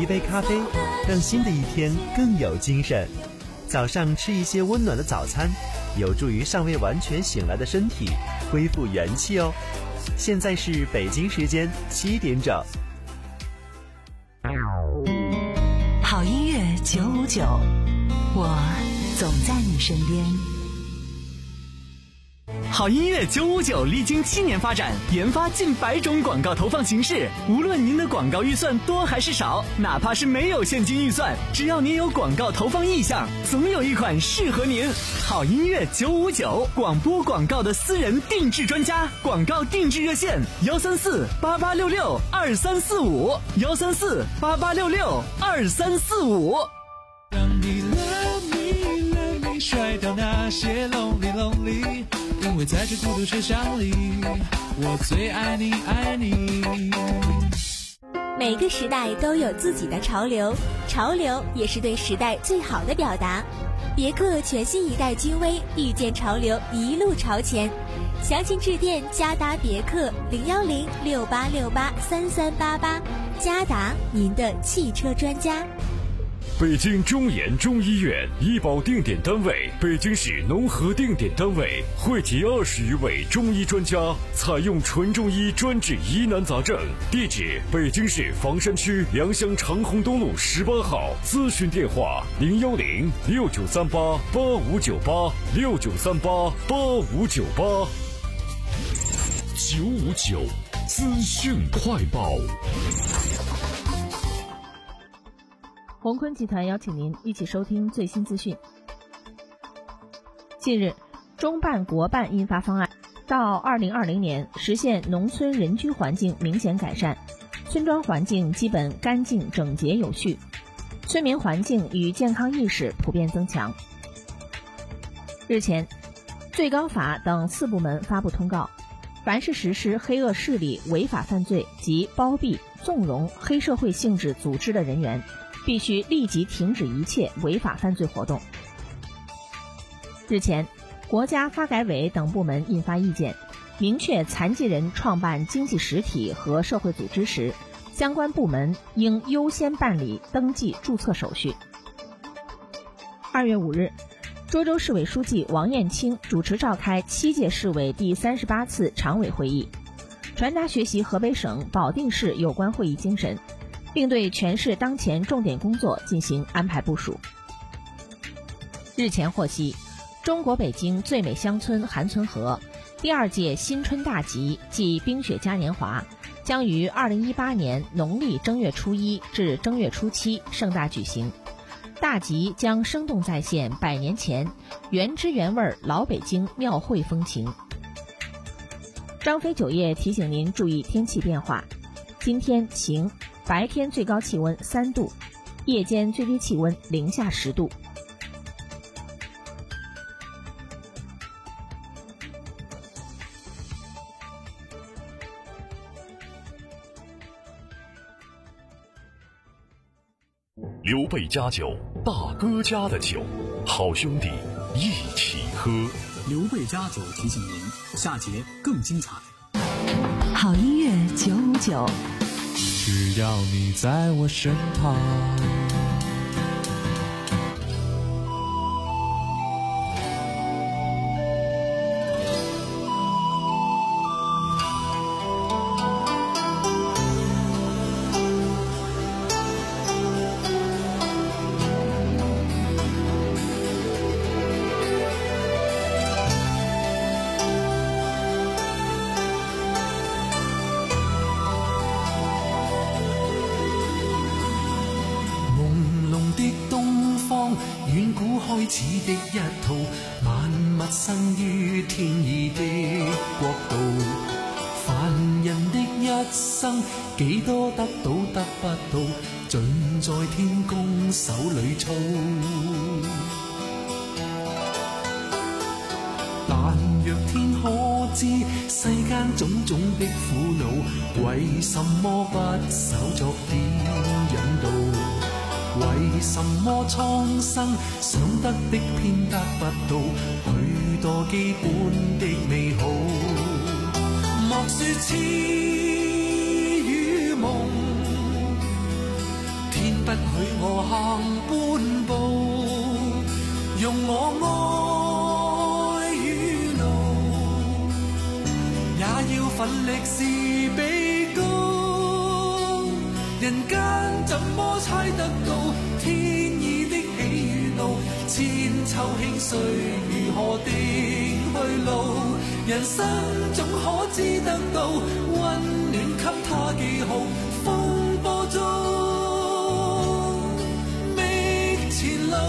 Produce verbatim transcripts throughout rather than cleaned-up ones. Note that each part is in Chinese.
一杯咖啡，让新的一天更有精神。早上吃一些温暖的早餐，有助于尚未完全醒来的身体恢复元气哦。现在是北京时间七点整。 好音乐九五九，我总在你身边。 好音乐九五九历经七年发展，研发近百种广告投放形式。无论您的广告预算多还是少，哪怕是没有现金预算，只要您有广告投放意向，总有一款适合您。好音乐九五九，广播广告的私人定制专家，广告定制热线幺三四八八六六二三四五幺三四八八六六二三四五。 让你 love me love me 甩掉那些 lonely lonely，因为在这孤独车厢里，我最爱你爱你。 每个时代都有自己的潮流，潮流也是对时代最好的表达。别克全新一代君威，遇见潮流，一路朝前。详情致电嘉达别克零幺零六八六八三三八八，嘉达，您的汽车专家。 北京中研中医院医保定点单位，北京市农合定点单位，汇集二十余位中医专家，采用纯中医专治疑难杂症。地址：北京市房山区良乡长虹东路十八号。咨询电话：零幺零六九三八八五九八六九三八八五九八。九五九资讯快报。 宏坤集团邀请您一起收听最新资讯。近日，中办国办印发方案，到二零二零年实现农村人居环境明显改善，村庄环境基本干净整洁有序，村民环境与健康意识普遍增强。日前，最高法等四部门发布通告，凡是实施黑恶势力违法犯罪及包庇、纵容黑社会性质组织的人员，必须立即停止一切违法犯罪活动。日前，国家发改委等部门印发意见，明确残疾人创办经济实体和社会组织时，相关部门应优先办理登记注册手续。二月五日，涿州市委书记王艳清主持召开七届市委第三十八次常委会议，传达学习河北省保定市有关会议精神，并对全市当前重点工作进行安排部署。日前获悉，中国北京最美乡村韩村河第二届新春大集暨冰雪嘉年华将于二零一八年农历正月初一至正月初七盛大举行。大集将生动再现百年前原汁原味老北京庙会风情。张飞酒业提醒您注意天气变化，今天晴，白天最高气温三度，夜间最低气温零下十度。 刘备家酒，大哥家的酒，好兄弟一起喝。 刘备家酒提醒您，下节更精彩。 好音乐九五九， 只要你在我身旁。 遠古開始的一套，萬物生於天意的國度。凡人的一生，幾多得到得不到，盡在天公手裏操。但若天可知世間種種的苦惱，為什麼不手作點引導？為什麼蒼生想得的偏得不到許多基本的美好？莫說痴與夢，天行半步，用我愛與怒，也要奮力是比高。人間怎麼猜得到天意的喜與怒？千秋興衰如何定去路？人生總可知得到溫暖給他記號，風波中覓前路。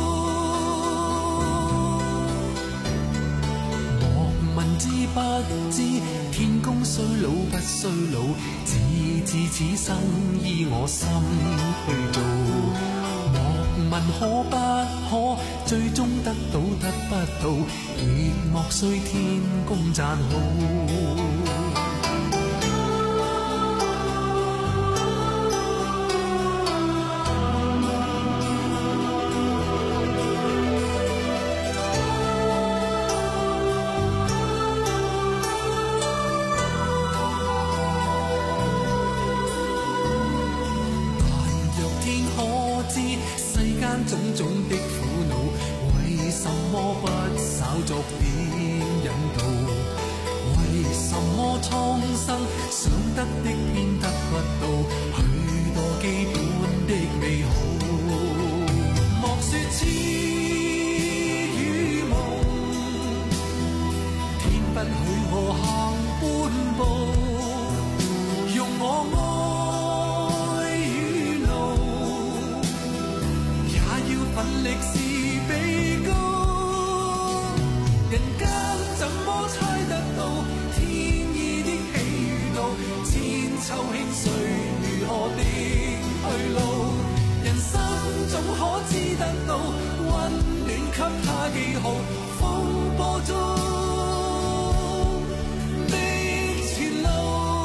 莫問知不知天公衰老不衰老，只知此生依我心去做。莫問可不可最終得到得不到，亦莫需天公讚好。種種的苦惱，為什麼不稍作點引導？為什麼蒼生想得的偏得不到許多基本的美好？莫說痴與夢，天不許我行半步，用我奮力是比高，人間怎麼猜得到天意的喜與怒？千秋興衰如何定去路？人生總可知得到溫暖給他記號，風波中的前路。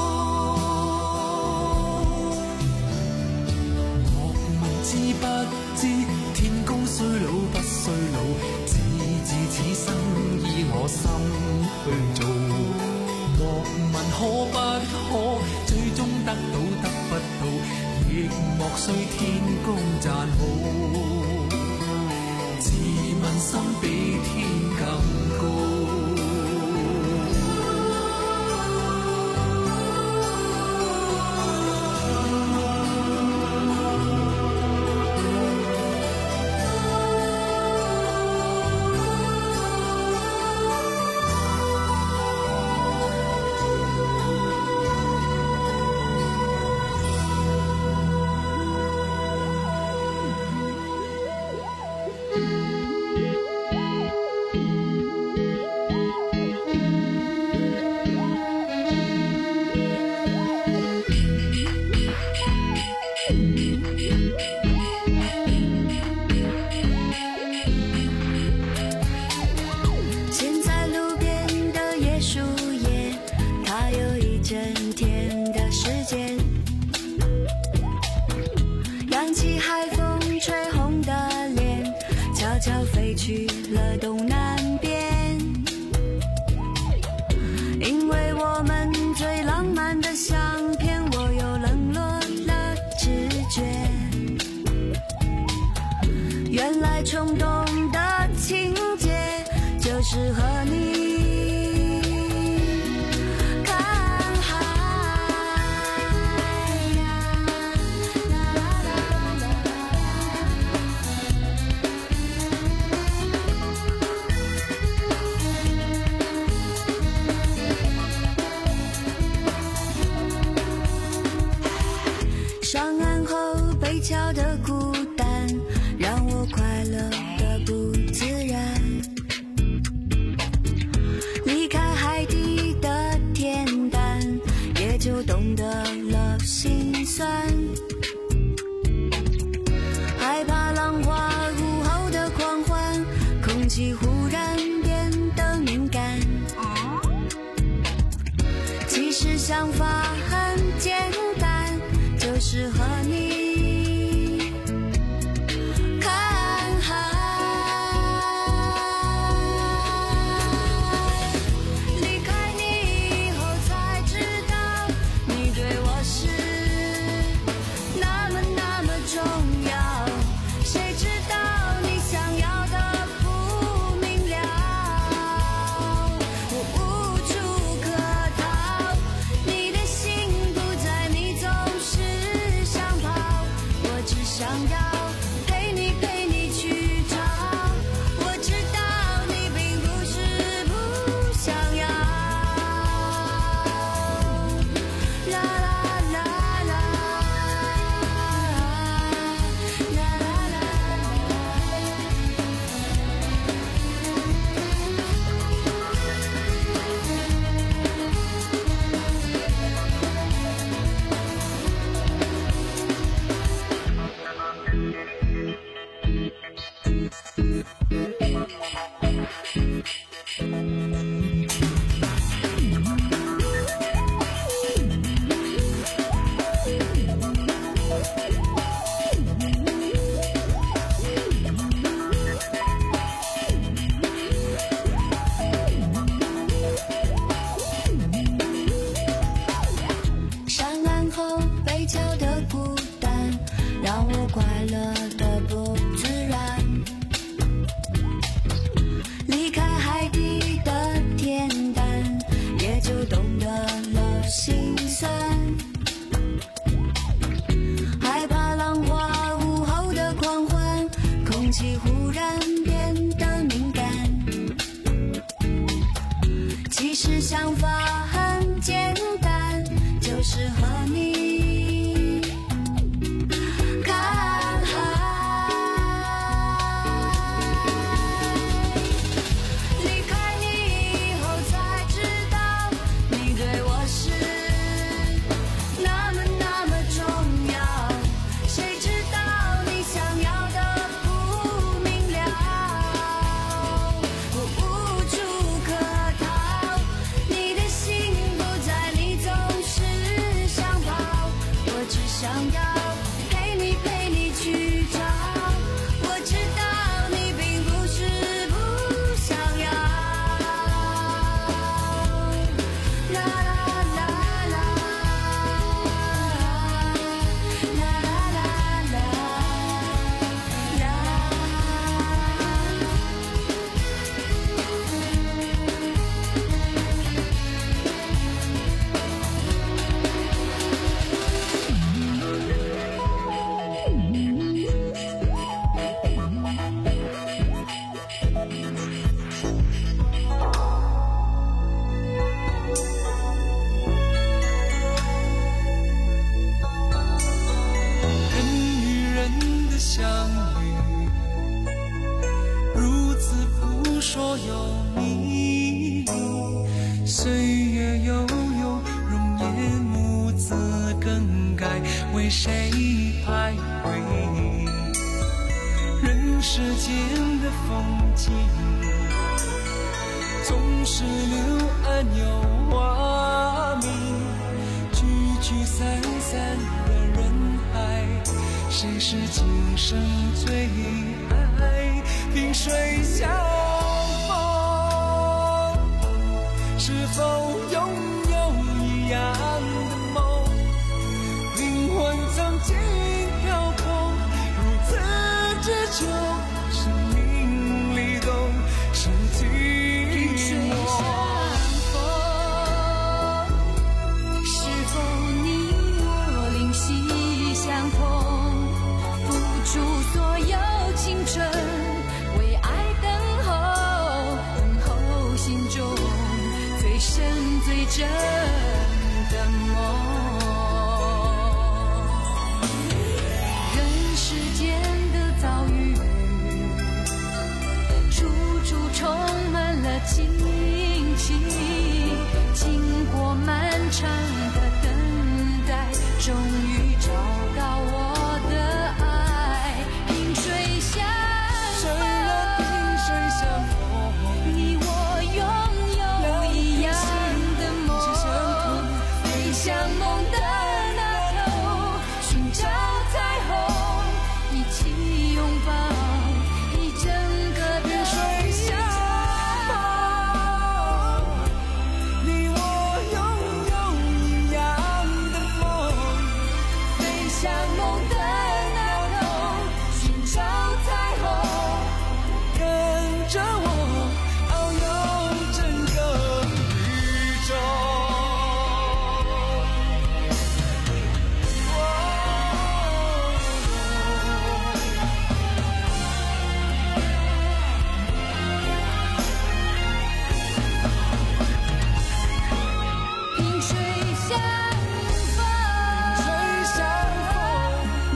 莫問知不知天公衰老不衰老，只知此生依我心去做。莫問可不可最終得到得不到，亦莫需天公讚好。自問心比天更高。 去了东南边，因为我们最浪漫的相片，我又冷落了直觉。原来冲动的情节就是和你上岸后被敲的孤单，让我快乐的不自然。离开海底的恬淡，也就懂得了心酸。害怕浪花午后的狂欢，空气忽然变得敏感。其实想法很简单，就是和你看海。离开你以后才知道，你对我是那么那么重要。 被敲的孤单，让我快乐的不自然。离开海底的恬淡，也就懂得了心酸。害怕浪花午后的狂欢，空气忽然变得敏感。其实想法很简单，就是和你看海。离开你以后才知道，你对我是那么那么重要。谁知道你想要的不明了，我无处可逃。你的心不在，你总是想跑，我只想要陪你陪你去找。我知道你并不是不想要。啦啦啦啦，啦啦啦啦啦。 人与人的相遇，如此扑朔有迷。岁月悠悠，容颜兀自更改，为谁徘徊？人世间的风景，总是柳暗有花明。聚聚散散的人海，谁是今生最爱？萍水相逢，是否拥有一样的梦？灵魂曾经漂泊，如此之久，生命里懂是寂寞。 是否你我灵犀相通，付出所有青春，为爱等候，等候心中最深最真的梦。人世间的遭遇，处处充满了惊奇，经过漫长的等待，终于找到我的爱。萍水相虽然萍水相逢， 你我拥有一样的梦，飞向梦的那头，寻找彩虹，一起拥抱一整个的水相逢，你我拥有一样的梦， 飞向梦的那头，寻找彩虹。 跟着我遨游整个宇宙。 萍水相逢， 水相逢，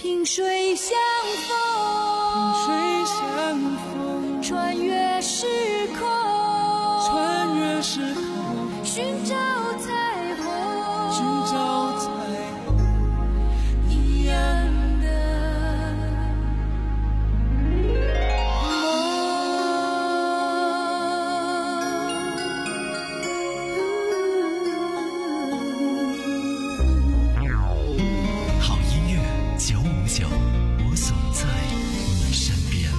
萍水相逢， 萍水相逢， 穿越时空， 穿越时空， 寻找彩虹， 寻找彩虹， 一样的好音乐九五九，我总在你身边。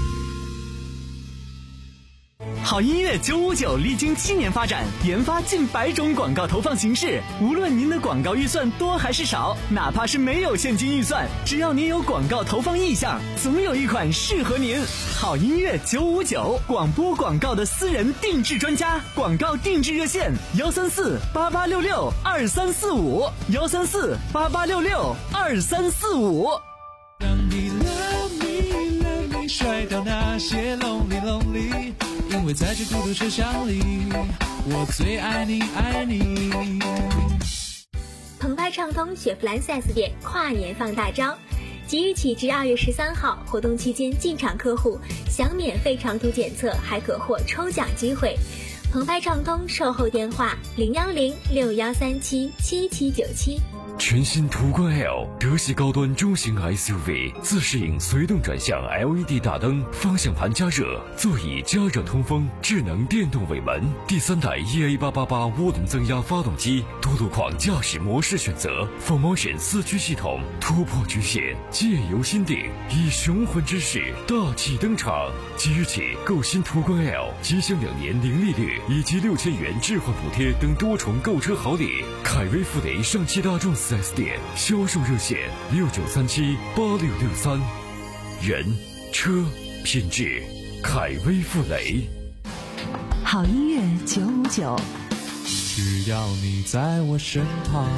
好音乐九五九历经七年发展，研发近百种广告投放形式。无论您的广告预算多还是少，哪怕是没有现金预算，只要您有广告投放意向，总有一款适合您。好音乐九五九，广播广告的私人定制专家，广告定制热线幺三四八八六六二三四五幺三四八八六六二三四五。 让你 love me love me 甩掉那些 lonely lonely， 因为在这孤独车厢里，我最爱你爱你。 澎湃畅通雪佛兰 四 S 店跨年放大招，即日起至二月十三号，活动期间进场客户享免费长途检测，还可获抽奖机会。澎湃畅通售后电话零幺零六幺三七七七九七。 全新途观 L 德系高端中型 S U V， 自适应随动转向 L E D 大灯，方向盘加热，座椅加热通风，智能电动尾门，第三代 E A 八八八涡轮增压发动机，多路况驾驶模式选择 ，four motion 四驱系统，突破局限，借由心定，以雄浑之势大气登场。即日起购新途观 L， 即享两年零利率以及六千元置换补贴等多重购车好礼。凯威富雷上汽大众四 S 店销售热线六九三七八六六三，人车品质，凯威富雷。 好音乐九五九， 只要你在我身旁。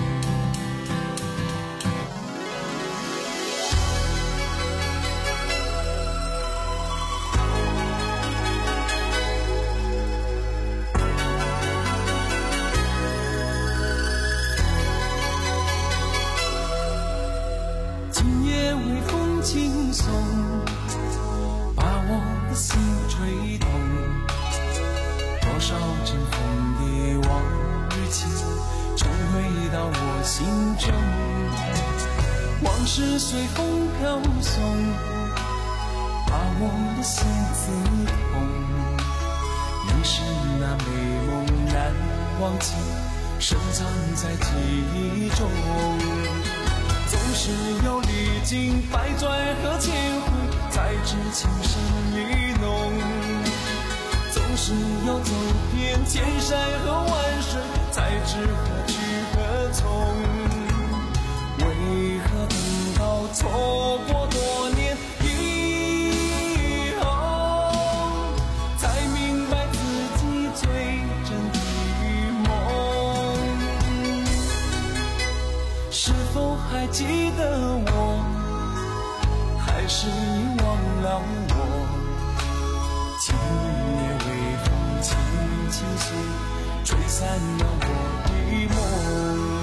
轻松，把我的心吹动，多少阵风蝶往日情，重回到我心中。往事随风飘送，把我的心刺痛。仍是那美梦难忘记，深藏在记忆中。总是有历经百转和千回，才知情深意浓。总是有走遍千山和万水，才知何去何从。为何等到错过多年以后，才明白自己最真的梦？是否还记得我，还是遗忘了我？今夜微风轻轻吹，吹散了我的梦。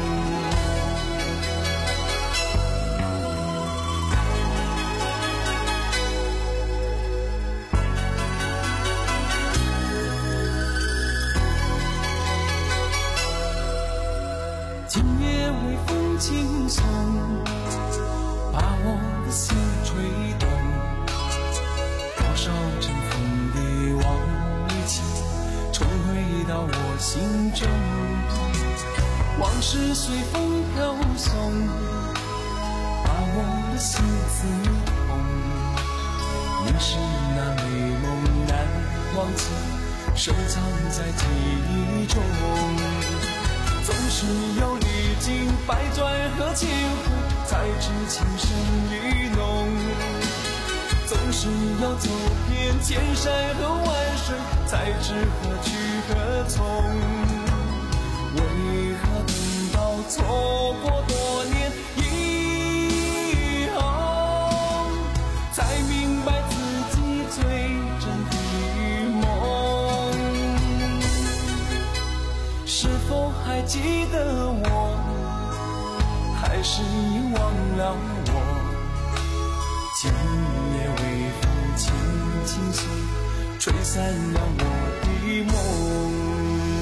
今夜微风轻送，把我的心吹动。多少阵风蝶往一起，重回到我心中。往事随风飘送，把我的心刺痛。仍是那美梦难忘记，收藏在记忆中。总是有历经百转和千回，才知情深意浓。总是有走遍千山和万水，才知何去何从。为何等到错过多年以后，才明白自己最真的梦？是否还记得我，还是遗忘了我？ 今夜微风轻轻袭，吹散了我的梦。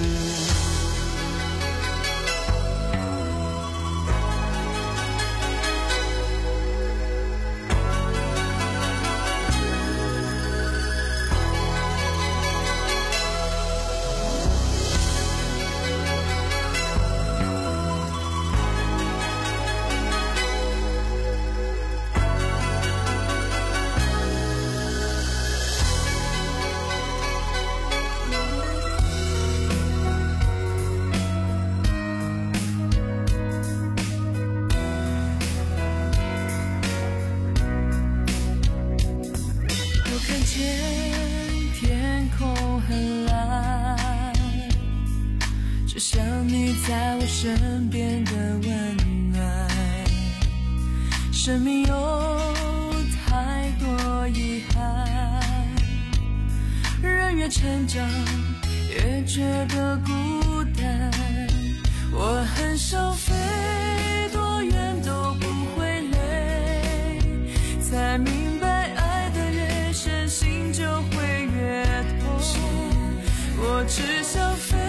在我身边的温暖，生命有太多遗憾，人越成长越觉得孤单。我很想飞多远都不会累，才明白爱的越深心就会越痛。我只想飞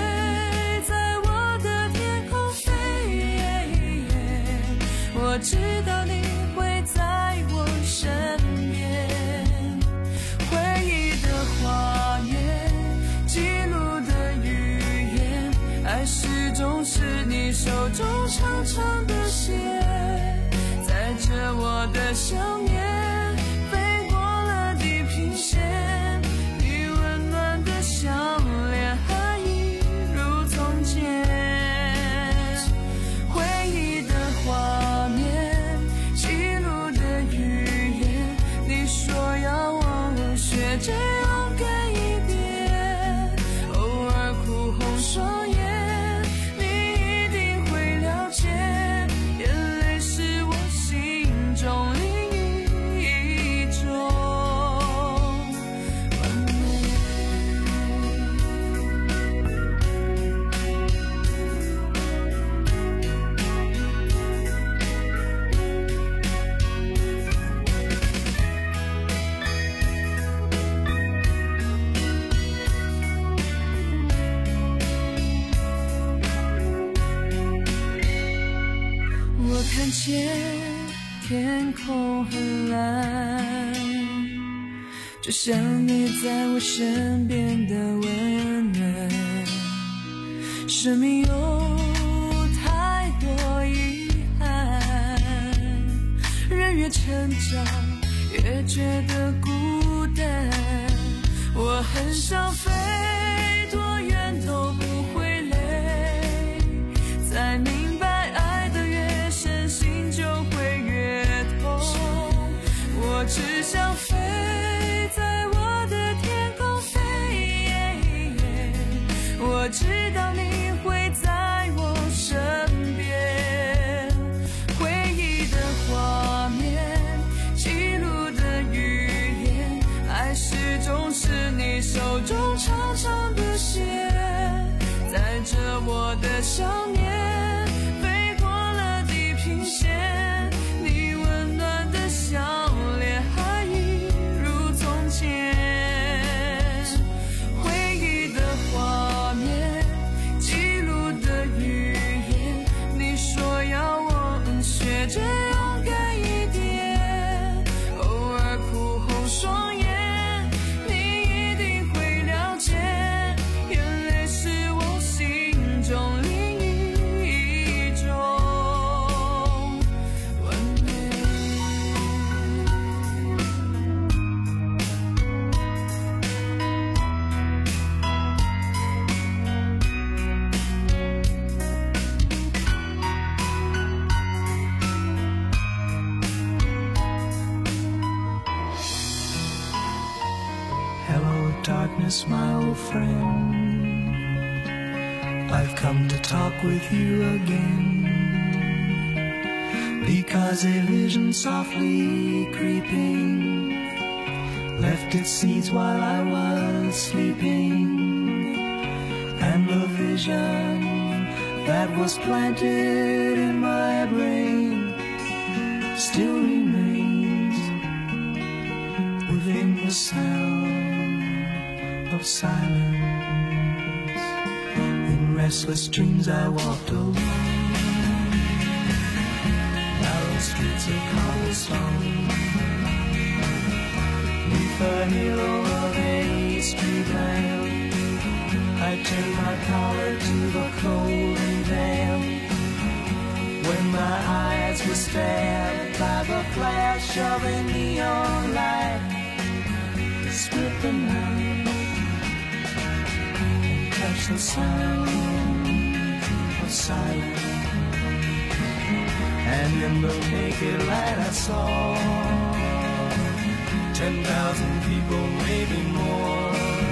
我知道你会在我身边，回忆的画面，记录的语言，爱始终是你手中长长的线，载着我的想念，飞过了地平线，你温暖的笑脸还一如从前。这勇敢一点，偶尔哭红双眼，你一定会了解，眼泪是我心中另一种完美。看见天空很蓝，就像你在我身边的温暖。生命有太多遗憾，人越成长越觉得孤单。我很想飞多远都不会累，才明白我只想飞在我的天空飞，我知道你会在我身边，回忆的画面，记录的语言，爱始终是你手中长长的线，载着我的想念，飞过了地平线，你温暖的笑还一如从前，回忆的画面，记录的语言，你说要我学着勇敢一点，偶尔哭红双眼，你一定会了解，眼泪是我心中另一种完美。 Darkness, my old friend, I've come to talk with you again, because a vision softly creeping left its seeds while I was sleeping, and the vision that was planted in my brain still remains sound of silence. In restless dreams I walked alone, narrow streets of cobblestone, neath the halo of a street lamp. I turned my collar to the cold and damp, when my eyes were stabbed by the flash of a neon light. Split the night and touch the sound of silence. And in the naked light I saw ten thousand people, maybe more.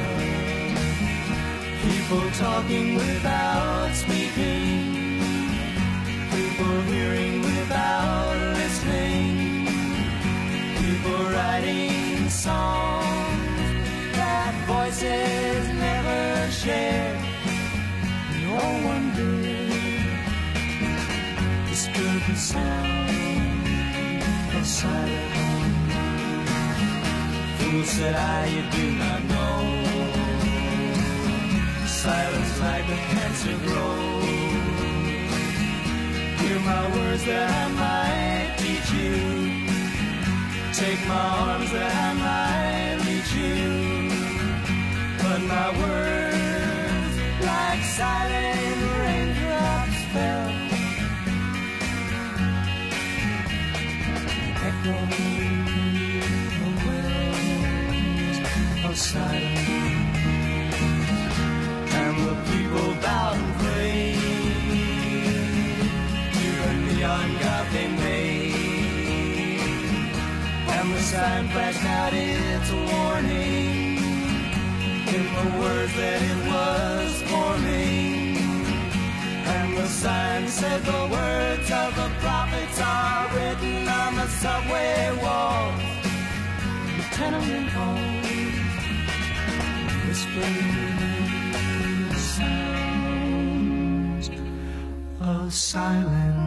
People talking without speaking, people hearing without listening, people writing songs that voices never share. No one did disturb the sound of silence. Fool, said I, you do not know, silence like a cancer grows. Hear my words that I might teach you, take my arms that I might reach you, but my words like silent raindrops fell, echoing the wells of silence. And the people bowed and prayed to the neon god they made, and the sign flashed out its warning in the words that it was forming. And the sign said the words of the prophets are written on the subway walls, the tenement halls, whispering sounds of silence.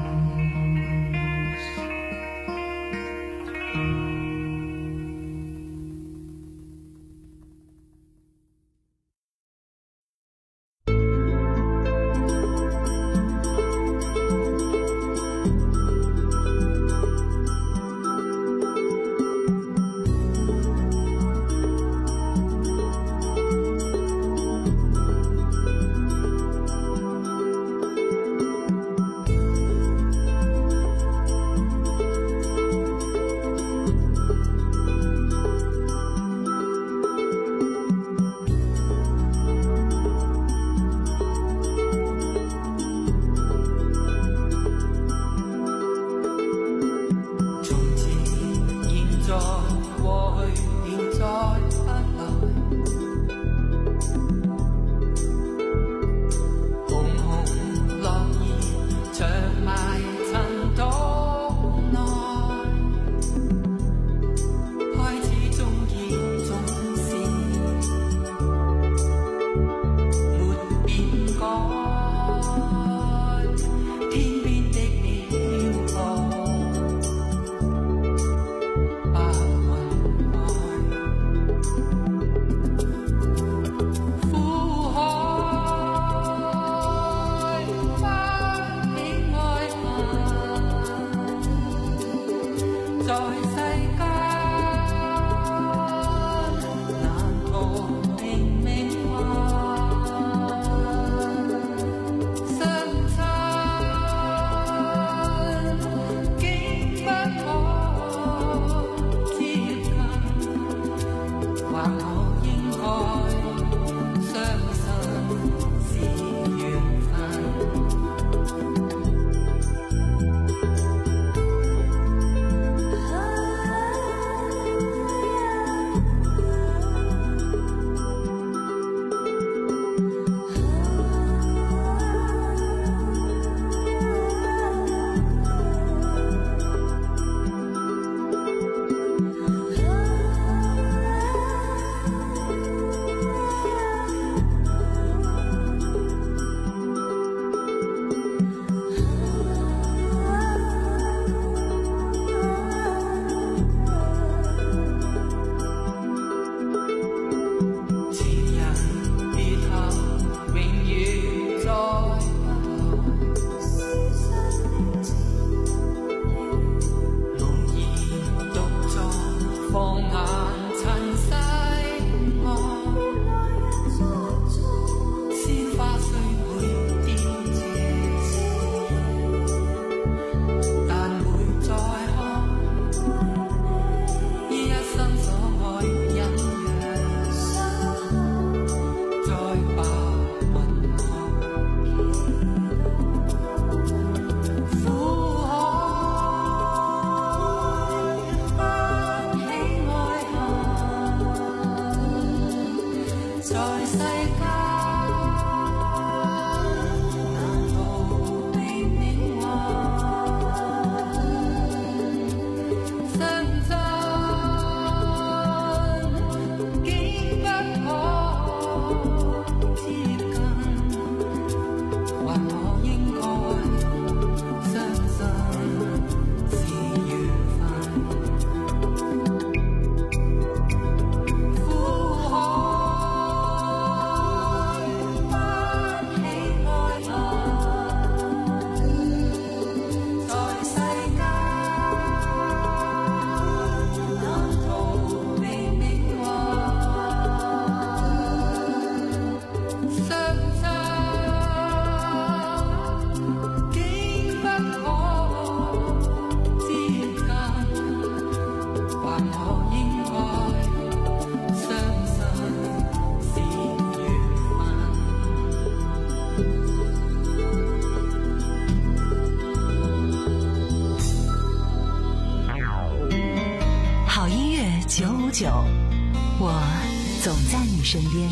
五九，我总在你身边。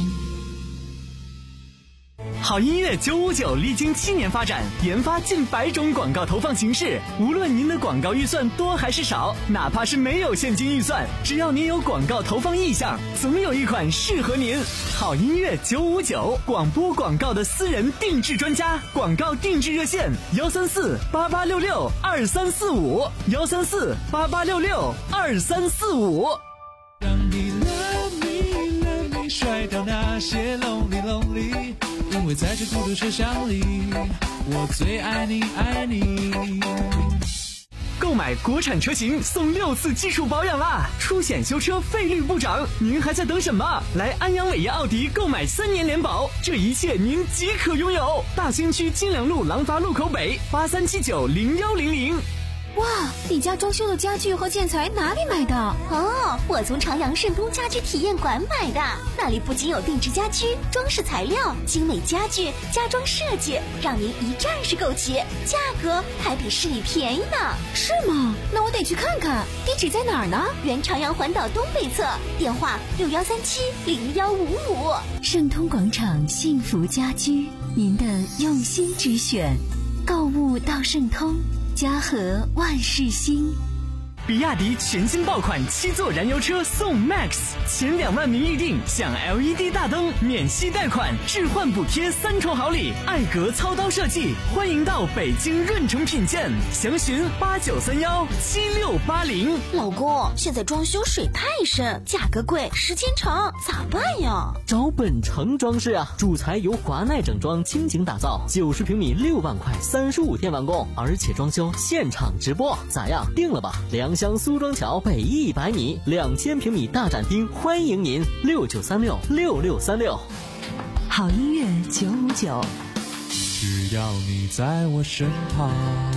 好音乐九五九历经七年发展，研发近百种广告投放形式。无论您的广告预算多还是少，哪怕是没有现金预算，只要您有广告投放意向，总有一款适合您。好音乐九五九，广播广告的私人定制专家，广告定制热线幺三四八八六六二三四五幺三四八八六六二三四五。 让你 love me love me 甩掉那些 lonely lonely， 因为在这孤独车厢里，我最爱你爱你。 购买国产车型送六次技术保养啦，出险修车费率不涨，您还在等什么？来安阳伟业奥迪购买三年联保，这一切您即可拥有。大兴区金良路廊坊路口北八三七九零幺零零。 哇，你家装修的家具和建材哪里买的？ 哦，我从长阳盛通家居体验馆买的，那里不仅有定制家居、装饰材料、精美家具、家装设计，让您一站式购齐，价格还比市里便宜呢。 是吗？那我得去看看。地址在哪儿呢？ 原长阳环岛东北侧，电话六幺三七零幺五五。 盛通广场幸福家居，您的用心之选，购物到盛通。家和万事兴。 比亚迪全新爆款七座燃油车送 Max， 前两万名预定享 L E D 大灯、免息贷款、置换补贴三重好礼，艾格操刀设计，欢迎到北京润城品鉴，详询八九三幺七六八零。 老公，现在装修水太深，价格贵，时间长，咋办呀？ 找本城装饰啊，主材由华奈整装倾情打造，九十平米六万块，三十五天完工，而且装修现场直播，咋样？定了吧？良乡苏庄桥北一百米，两千平米大展厅，欢迎您六九三六六六三六。 好音乐九五九， 只要你在我身旁。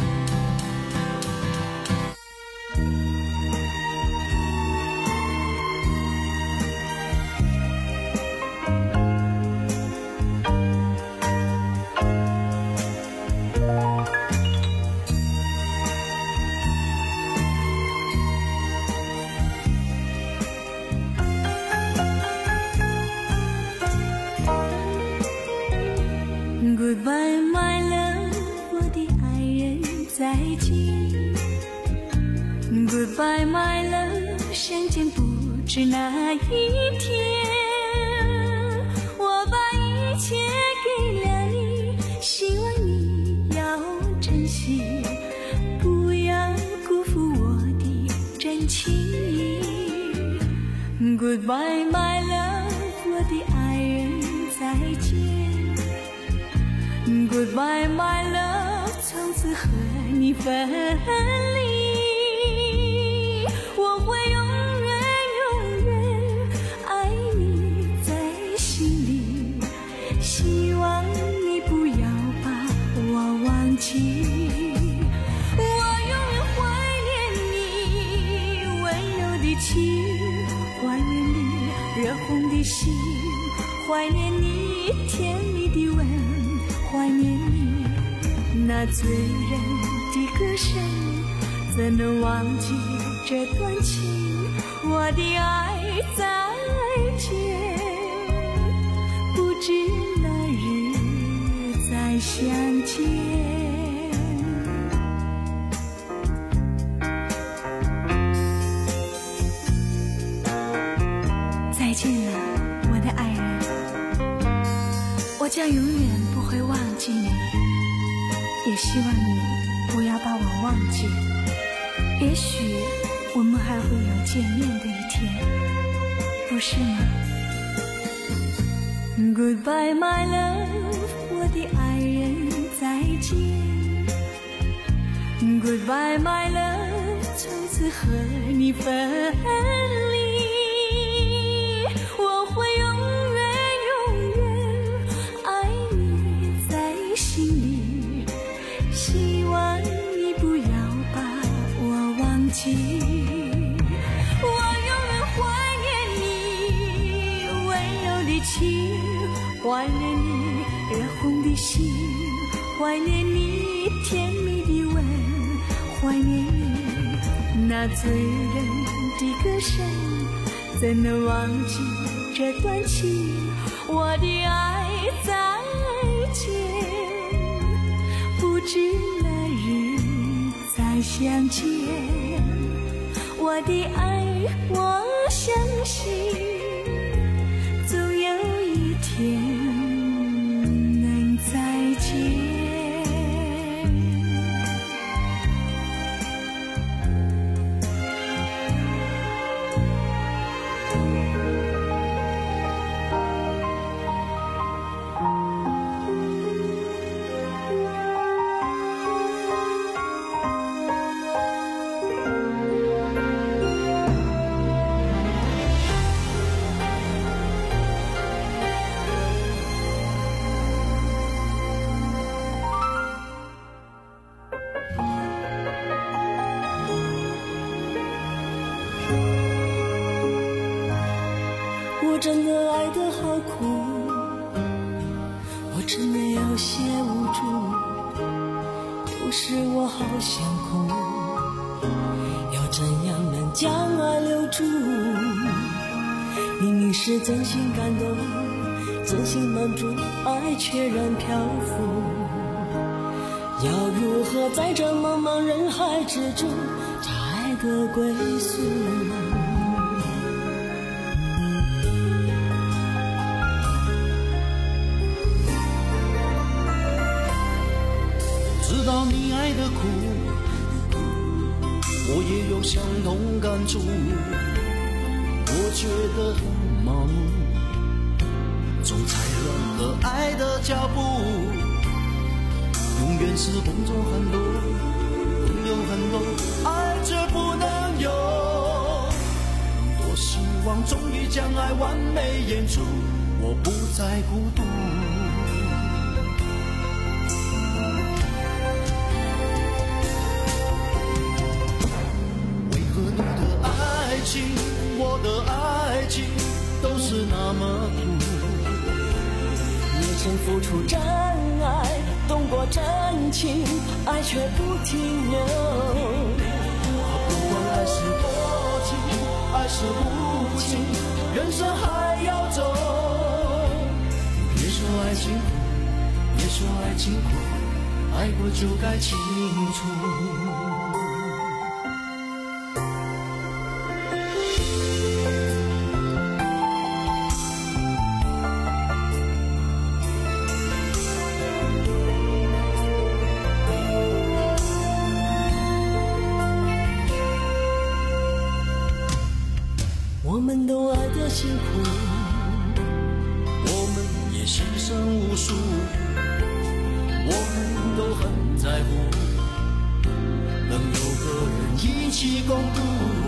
Goodbye, my love， 我的爱人，再见。Goodbye, my love， 相见不知哪一天。我把一切给了你，希望你要珍惜，不要辜负我的真情。Goodbye, my love， 我的爱人，再见。Goodbye, my love， 从此和你分离，我会永远永远爱你在心里，希望你不要把我忘记。我永远怀念你温柔的情，怀念你热红的心，怀念你甜蜜的吻，怀念你那醉人的歌声，怎能忘记这段情？我的爱再见，不知哪日再相见。再见了，我的爱人，我将永远不会忘记你，也希望你不要把我忘记。也许我们还会有见面的一天，不是吗？ Goodbye my love， 我的爱人，再见。 Goodbye my love， 从此和你分离，我会永远永远爱你在心里，希望你不要把我忘记。我永远怀念你温柔的情，怀念你热红的心，怀念你甜蜜的吻，怀念你那醉人的歌声， 怎能忘记这段情？我的爱再见，不知来日再相见。我的爱，我相信总有一天能再见。真的爱得好苦，我真的有些无助，有时我好想哭，要怎样能将爱留住？明明是真心感动，真心满足，爱却然漂浮，要如何在这茫茫人海之中找爱的归宿？ 知道你爱的苦，我也有相同感触，我觉得很麻木，总踩乱了爱的脚步，永远是梦中很多，朋友很多，爱却不能有，多希望终于将爱完美演出，我不再孤独。我的爱情都是那么苦， 也曾付出真爱，动过真情，爱却不停留。 不管爱是多情，爱是无情，人生还要走。别说爱情苦，别说爱情苦，爱过就该清楚。 我们都爱得辛苦， 我们也牺牲无数，我们都很在乎，能有个人一起共度，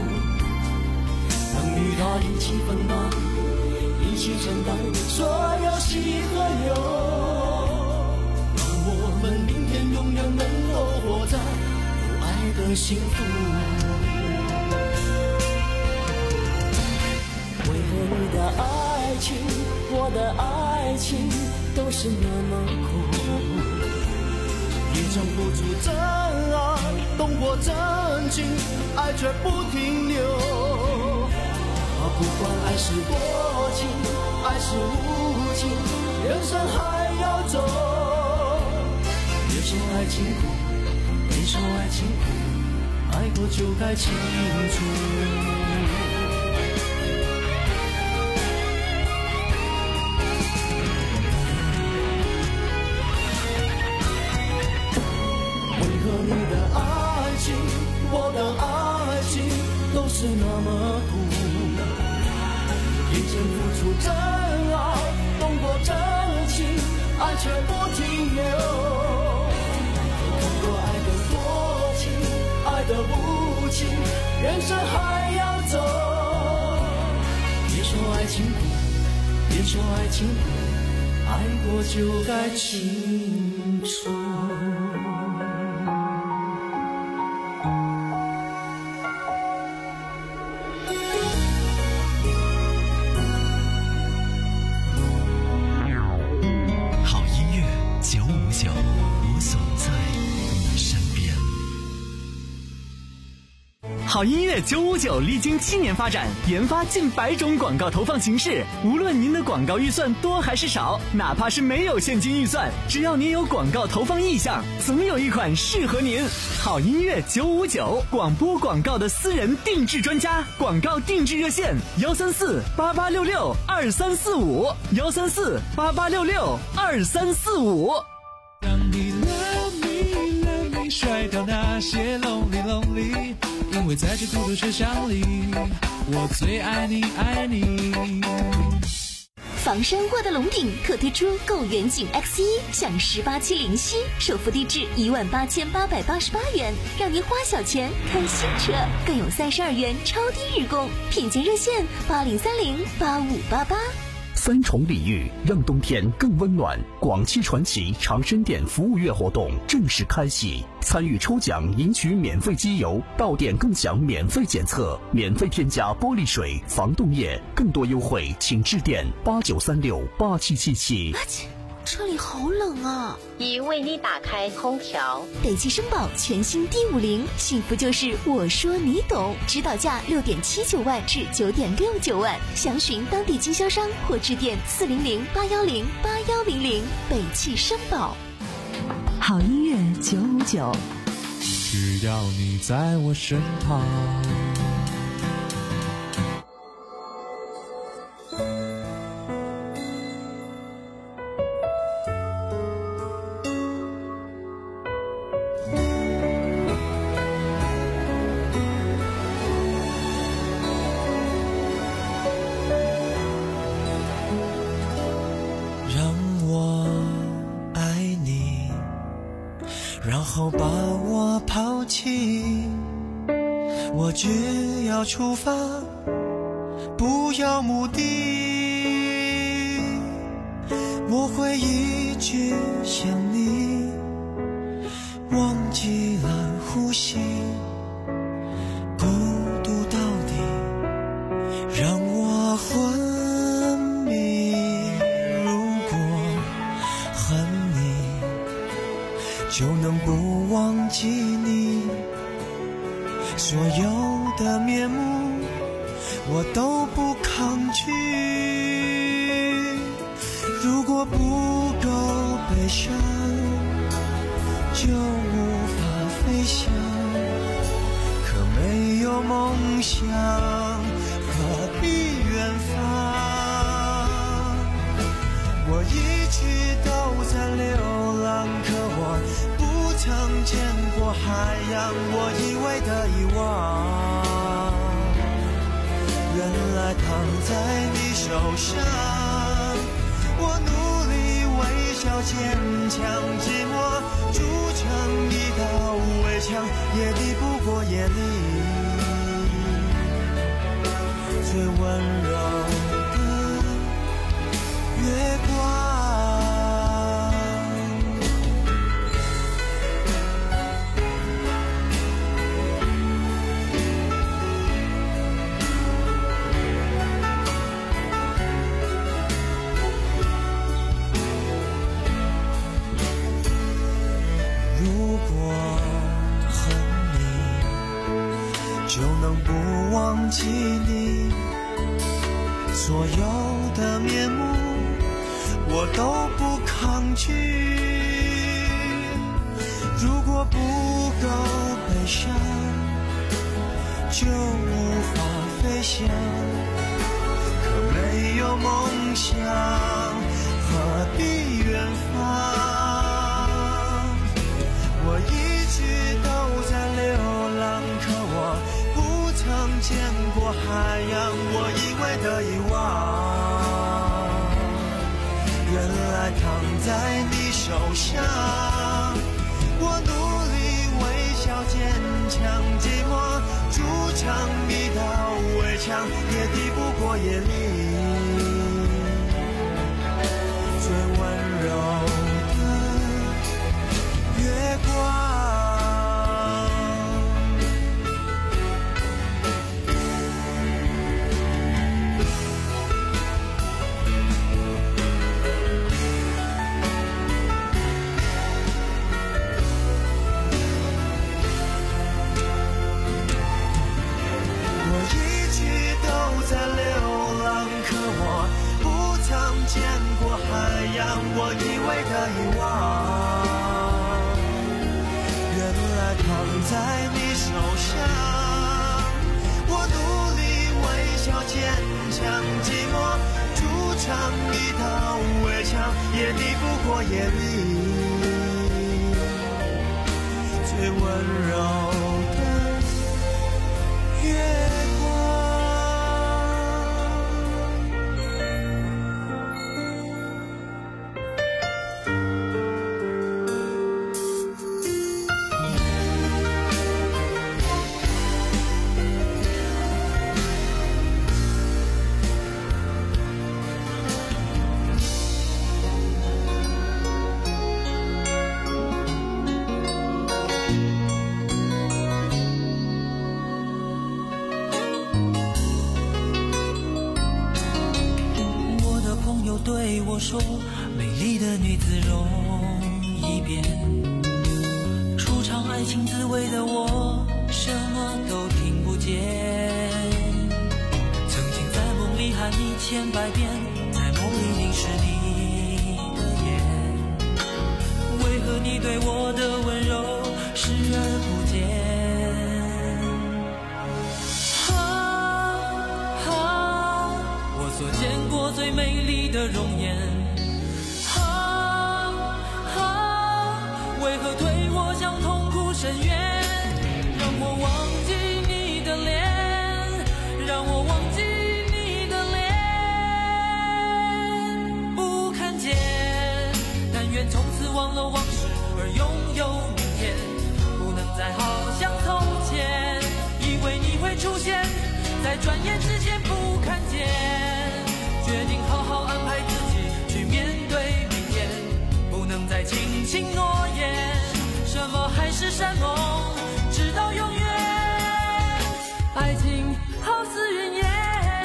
能与他一起分担，一起承担所有喜和忧，让我们明天永远能够活在有爱的幸福。 你的爱情，我的爱情都是那么苦， 也曾付出真爱，动过真情，爱却不停留。啊，不管爱是多情，爱是无情，人生还要走。别说爱情苦，别说爱情苦，爱过就该清楚。你的爱情，我的爱情都是那么苦，也曾付出真爱，动过真情，爱却不停留。看过爱的多情，爱的无情，人生还要走。别说爱情苦，别说爱情苦，爱过就该清楚。 好音乐九五九历经七年发展，研发近百种广告投放形式。无论您的广告预算多还是少，哪怕是没有现金预算，只要您有广告投放意向，总有一款适合您。好音乐九五九，广播广告的私人定制专家，广告定制热线：幺三四八八六六二三四五，幺三四八八六六二三四五。 当你 love me love me 甩掉那些 lonely lonely， 因为在这孤独车厢里，我最爱你爱你。 房山沃德龙顶可推出购远景 X 一 享十八期零息，首付低至一万八千八百八十八元，让您花小钱看新车，更有三十二元超低日供，品鉴热线八零三零八五八八。 三重礼遇，让冬天更温暖。广汽传祺长生店服务月活动正式开启，参与抽奖赢取免费机油，到店更享免费检测，免费添加玻璃水、防冻液，更多优惠请致电八九三六八七七七。 车里好冷啊！ 已为你打开空调。 北汽绅宝全新 D 五零，幸福就是我说你懂，指导价六点七九万至九点六九万，详询当地经销商或致电四零零八幺零八幺零零。北汽绅宝。 好音乐九五九， 只要你在我身旁。 然后把我抛弃，我只要出发，不要目的，我会一直想你，忘记了呼吸，孤独到底让我昏迷，如果恨你就能不忘记你，所有的面目我都不抗拒，如果不够悲伤就无法飞翔，可没有梦想何必远方，我一直都在流浪，可我不曾见过海洋，我以为的遗忘，原来躺在你手上，我努力微笑坚强，寂寞筑成一道围墙，也抵不过夜里最温柔的月光。就能不忘记你，所有的面目我都不抗拒，如果不够悲伤就无法飞翔，可没有梦想何必远方，我一直都在流浪，可我曾见过海洋，我以为的遗忘，原来躺在你手上，我努力微笑坚强，寂寞筑成一道围墙，也抵不过夜里最温柔的月光。 我一味的遗忘。原来躺在你手上，我努力微笑坚强，寂寞筑成一道围墙，也抵不过夜里最温柔的月对我说，美丽的女子容易变，初尝爱情滋味的我什么都听不见，曾经在梦里喊你千百遍，在梦里凝视你的眼，为何你对我的温柔视而不见？所见过最美丽的容颜，啊啊，为何对我像痛苦深渊？让我忘记你的脸，让我忘记你的脸，不看见。但愿从此忘了往事，而拥有明天，不能再好像从前，以为你会出现在转眼之间，不看见。决定好好安排自己去面对明天，不能再轻轻诺言，什么海誓山盟，直到永远。爱情好似云烟，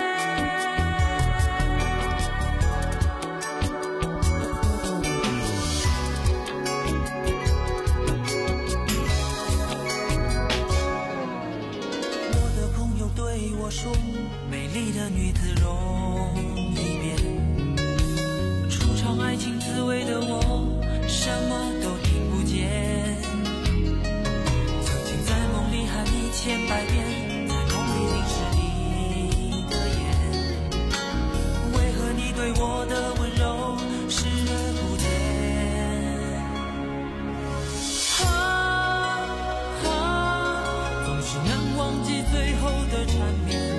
我的朋友对我说，美丽的女子容易变，初尝爱情滋味的我什么都听不见，曾经在梦里喊你千百遍，在梦里凝视你的眼，为何你对我的温柔视而不见？啊啊，总是难忘记最后的缠绵。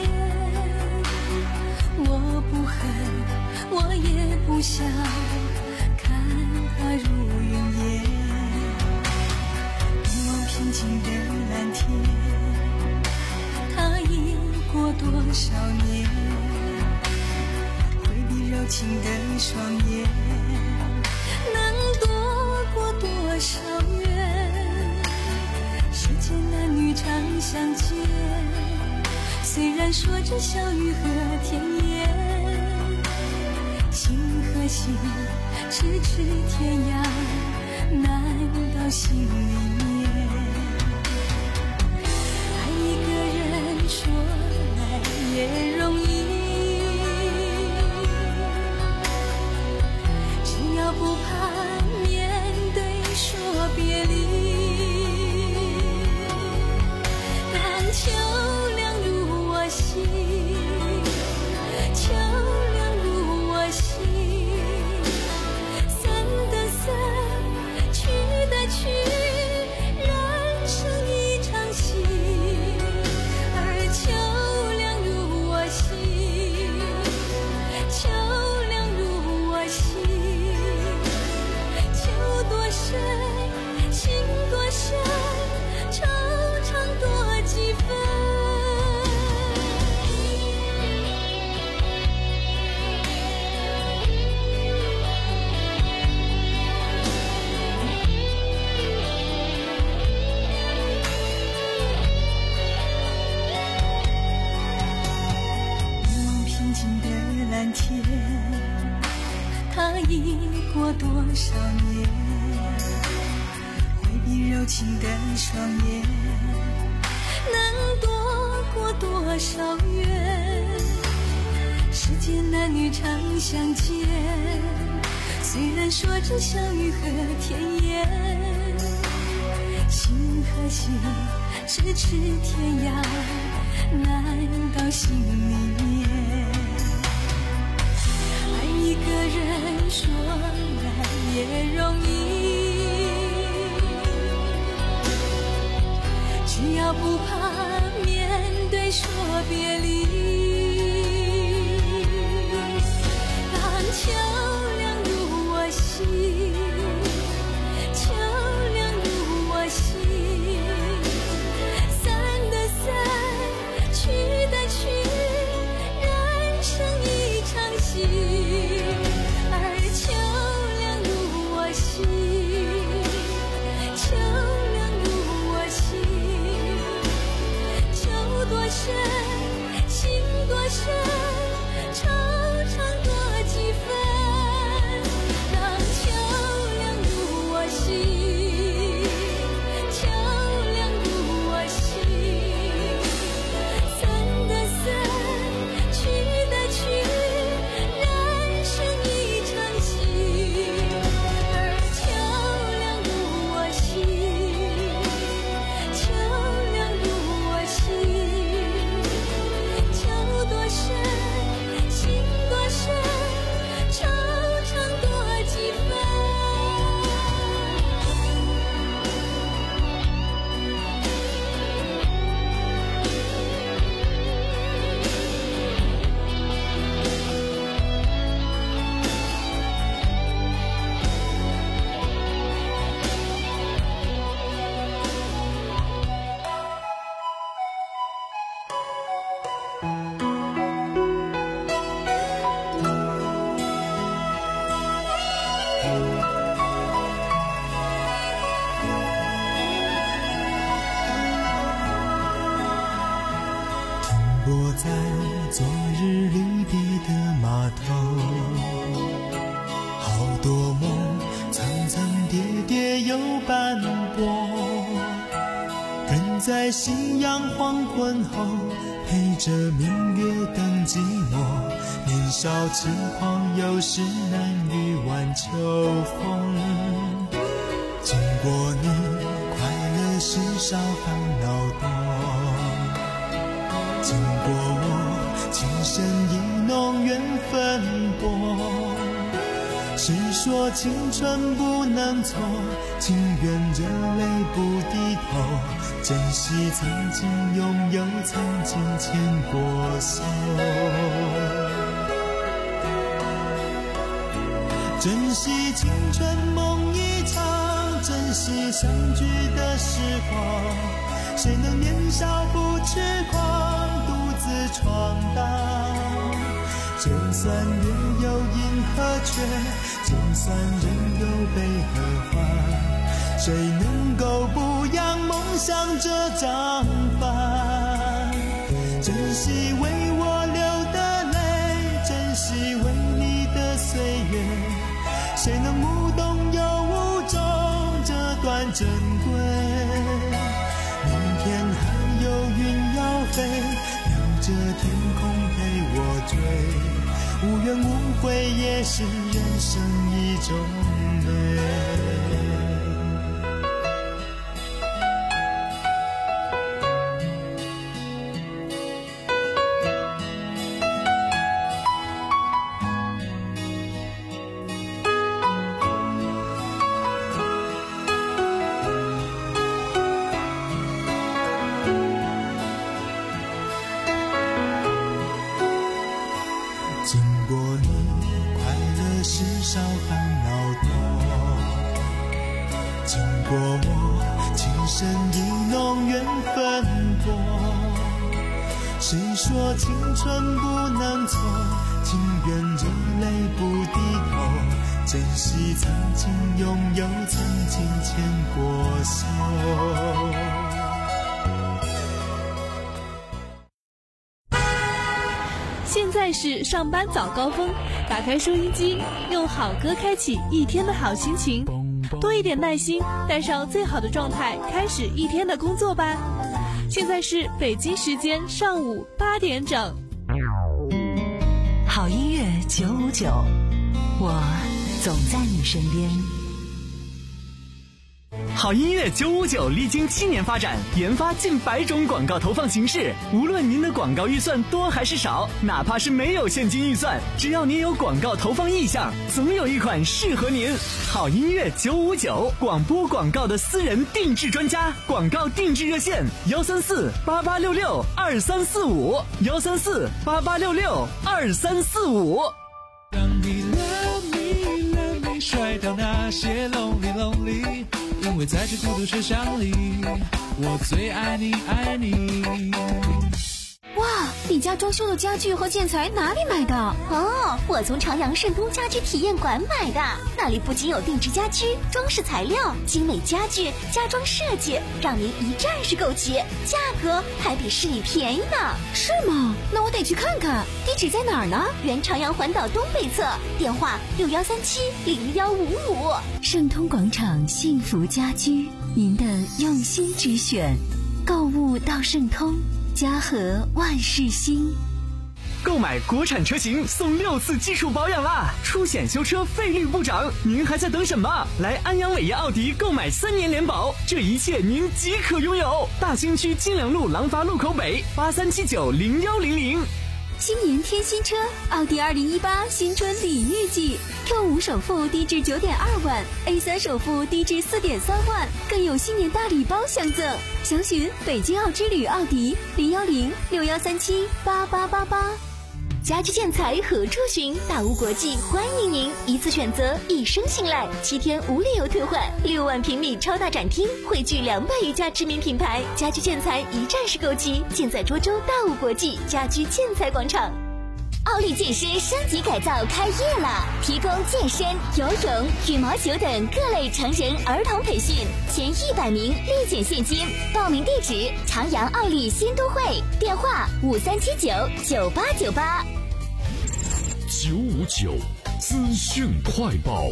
我不恨，我也不想少年，回避柔情的双眼，能躲过多少缘？世间男女常相见，虽然说着笑语和甜言，心和心咫尺天涯，难到心里面。爱一个人说来也容易，只要不怕面对说别离。但秋凉入我心，秋凉入我心，散的散，去的去，人生一场戏。而秋凉入我心，秋凉入我心，秋多深，心多深，惆怅多几分。一望平静的蓝天，它已过多少年？回避柔情的双眼，能躲过多少缘？世间男女常相见，虽然说着笑语和甜言，心和心咫尺天涯，难到心里面。爱一个人说来也容易，只要不怕面对说别离。但秋凉入我心，秋凉入我心，散的散，去的去，人生一场戏。而秋凉入我心，秋凉入我心，秋多深，心多深，惆怅多几分。让秋凉入我心，秋凉入我心，散的散，去的去，人生一场戏。而秋凉入我心，秋凉入我心，秋多深，心多深，惆怅多几分。 泊在昨日离别的码头，好多梦层层叠叠又斑驳，跟在夕阳黄昏后，陪着明月等寂寞。年少轻狂，有时难御晚秋风。经过你，快乐时少，烦恼多。经过我，情深意浓，缘分薄。谁说青春不能错？情愿热泪不低头，珍惜曾经拥有，曾经牵过手。珍惜青春梦一场，珍惜相聚的时光。谁能年少不痴狂，独自闯就算月有阴和缺，就算人有悲和欢，谁能够不扬梦想这张帆？珍惜为我流的泪，珍惜为你的岁月，谁能无动又无衷这段珍贵？明天还有云要飞，留着天空陪我追，无怨无悔也是人生一种美。经过你，快乐是少烦恼多，经过我，情深意浓缘分薄。谁说青春不能错，情愿热泪不低头，珍惜曾经拥有，曾经牵过手。 现在是上班早高峰，打开收音机，用好歌开启一天的好心情，多一点耐心，带上最好的状态，开始一天的工作吧。现在是北京时间上午八点整。 好音乐九五九，我总在你身边。 好音乐九五九历经七年发展，研发近百种广告投放形式。无论您的广告预算多还是少，哪怕是没有现金预算，只要您有广告投放意向，总有一款适合您。好音乐九五九，广播广告的私人定制专家，广告定制热线：幺三四八八六六二三四五，幺三四八八六六二三四五。 让你 love me love me 甩掉那些 lonely lonely，因为在这孤独车厢里，我最爱你爱你。 哇，你家装修的家具和建材哪里买的？哦，我从朝阳盛通家居体验馆买的，那里不仅有定制家居、装饰材料、精美家具、家装设计，让您一站式购齐，价格还比市里便宜呢。是吗？那我得去看看。地址在哪儿呢？原朝阳环岛东北侧，电话六幺三七零幺五五。 盛通广场幸福家居，您的用心之选，购物到盛通，家和万事兴。 购买国产车型送六次基础保养啦，出险修车费率不涨，您还在等什么？来安阳伟业奥迪购买三年联保，这一切您即可拥有。大兴区金良路廊坊路口北八三七九零幺零零。 新年添新车，奥迪二零一八新春礼遇季 ，Q 五首付低至九点二万 ，A 三首付低至四点三万，更有新年大礼包相赠。详询北京奥之旅奥迪零幺零六幺三七八八八八。 家居建材何处寻？大屋国际欢迎您，一次选择，一生信赖，七天无理由退换，六万平米超大展厅，汇聚两百余家知名品牌，家居建材一站式购齐，尽在涿州大屋国际家居建材广场。奥利健身升级改造开业了，提供健身、游泳、羽毛球等各类成人儿童培训，前一百名立减现金。报名地址：朝阳奥利新都会，电话五三七九九八九八。 九五九资讯快报。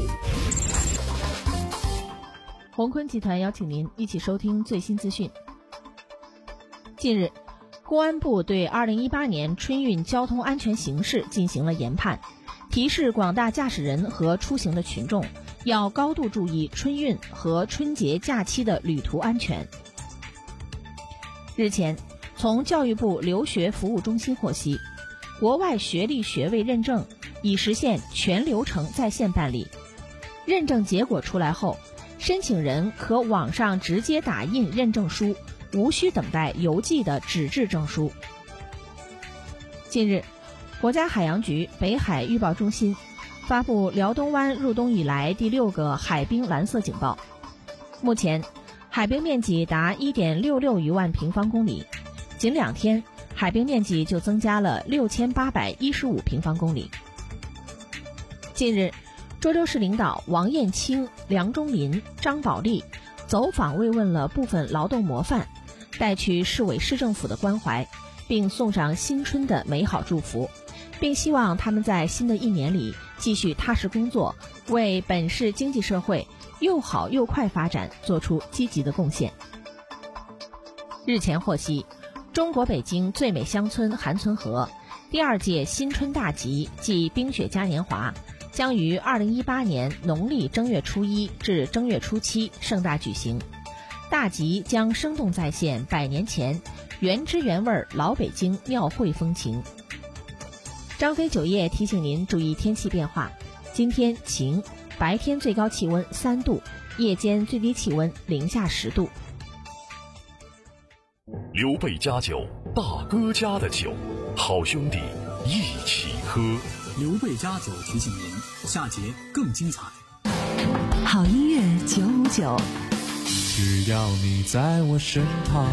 宏坤集团邀请您一起收听最新资讯。近日，公安部对二零一八年春运交通安全形势进行了研判，提示广大驾驶人和出行的群众要高度注意春运和春节假期的旅途安全。日前，从教育部留学服务中心获悉，国外学历学位认证已实现全流程在线办理，认证结果出来后，申请人可网上直接打印认证书，无需等待邮寄的纸质证书。近日，国家海洋局北海预报中心发布辽东湾入冬以来第六个海冰蓝色警报，目前海冰面积达 一点六六余万平方公里，仅两天海冰面积就增加了六千八百一十五平方公里。近日，涿州市领导王艳清、梁忠林、张宝丽走访慰问了部分劳动模范，带去市委市政府的关怀，并送上新春的美好祝福，并希望他们在新的一年里继续踏实工作，为本市经济社会又好又快发展做出积极的贡献。日前获悉，中国北京最美乡村韩村河第二届新春大集暨冰雪嘉年华将于二零一八年农历正月初一至正月初七盛大举行。大集将生动再现百年前原汁原味老北京庙会风情。张飞酒业提醒您注意天气变化，今天晴，白天最高气温三度，夜间最低气温零下十度。 刘备家酒，大哥家的酒，好兄弟一起喝。 刘备家酒提醒您，下节更精彩。 好音乐九五九， 只要你在我身旁。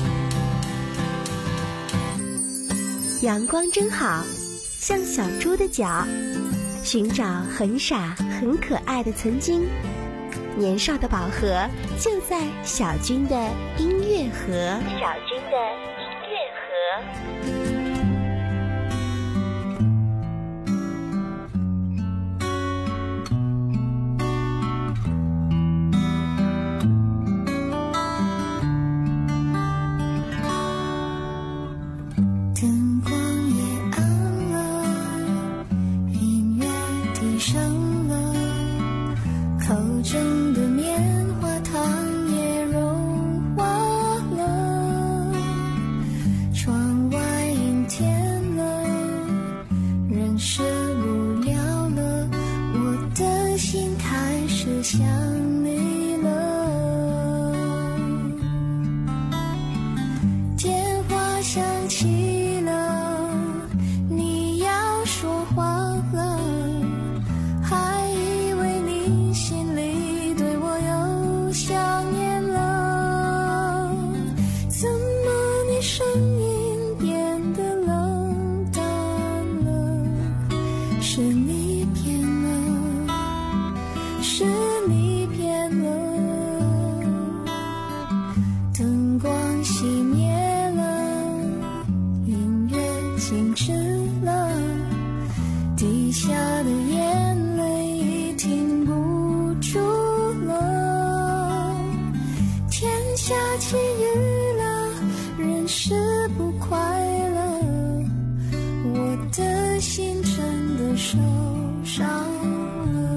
阳光真好，像小猪的脚，寻找很傻很可爱的曾经。年少的宝盒就在小军的音乐盒。小军的音乐盒。 灯光也暗了，音乐低声了，口中的棉花糖也融化了，窗外阴天了，人是无聊了，我的心开始想你了。电话响起了，你要说话了，还以为你心里对我又想念了，怎么你声音变得冷淡了？是你变了，是你变了。灯光熄灭了，音乐静止了，滴下的眼泪已停不住了。天下起雨了，人是不快乐，我的心真的受伤了。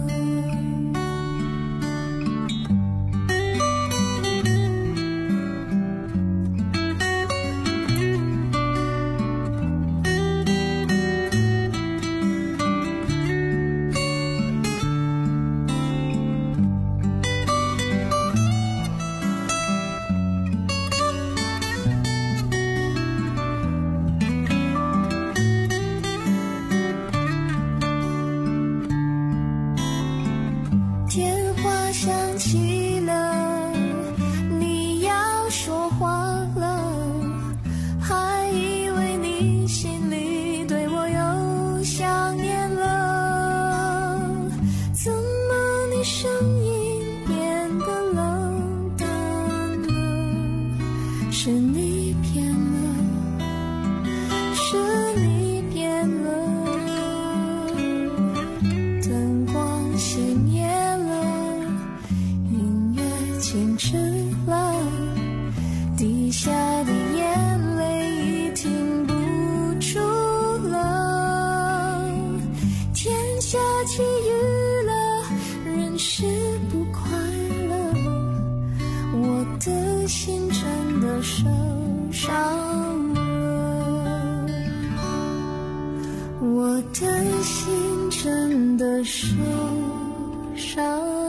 电话响起了，你要说话了，还以为你心里对我又想念了，怎么你声音变得冷淡了？是你变了，是你变了。灯光熄灭了，音乐静止了，滴下的眼泪已停不住了。天下起雨了，人是不快乐，我的心真的受伤了，我的心真的受伤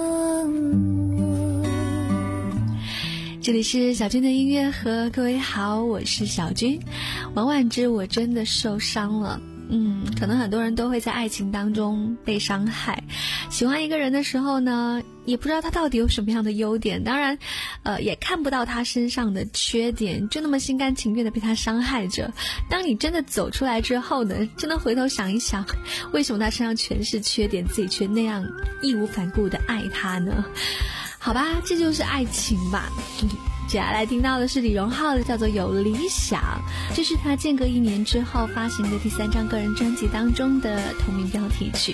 了。 这里是小军的音乐盒，各位好，我是小军。王婉之，我真的受伤了。嗯，可能很多人都会在爱情当中被伤害， 喜欢一个人的时候呢，也不知道他到底有什么样的优点，当然呃，也看不到他身上的缺点，就那么心甘情愿的被他伤害着。当你真的走出来之后呢，真的回头想一想，为什么他身上全是缺点，自己却那样义无反顾的爱他呢？好吧，这就是爱情吧。接下来听到的是李荣浩的叫做《有理想》，这是他间隔一年之后发行的第三张个人专辑当中的同名标题曲。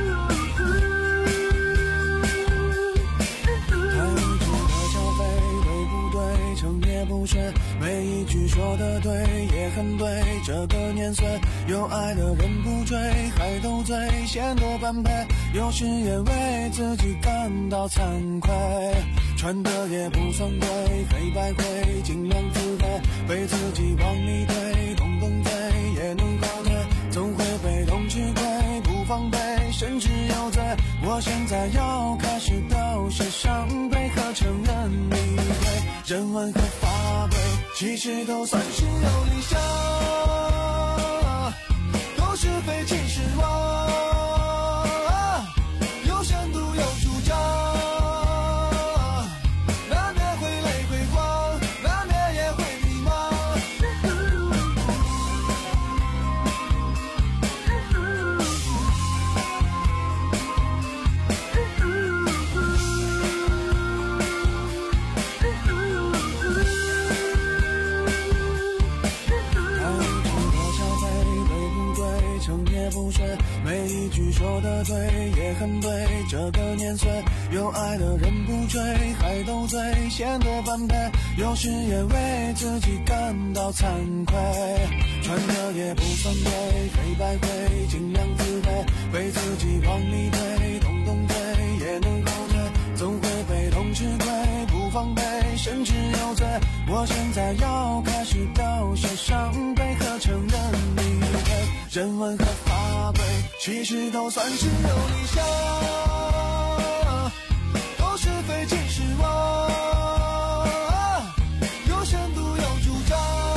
每一句说的对也很对，这个年岁有爱的人不追，还斗嘴显得般配，有时也为自己感到惭愧，穿的也不算贵，黑白灰尽量自卑，被自己往里推，动动嘴也能后退，总会被动吃亏，不防备甚至有罪，我现在要开始都是伤悲和承认你对人文和法规，其实都算是有理想，都是非其实我有深度有主张，难免会泪会光，难免也会迷茫，不睡，每一句说的对也很对，这个年岁有爱的人不追，还斗嘴显得般配，有时也为自己感到惭愧，穿的也不算贵，黑白灰尽量自卑，被自己往里推，动动嘴也能后退，总会被动吃亏，不防备甚至有罪，我现在要开始都是伤悲和承认你对人文和法规，其实都算是有理想，都是非其实我有深度有主张，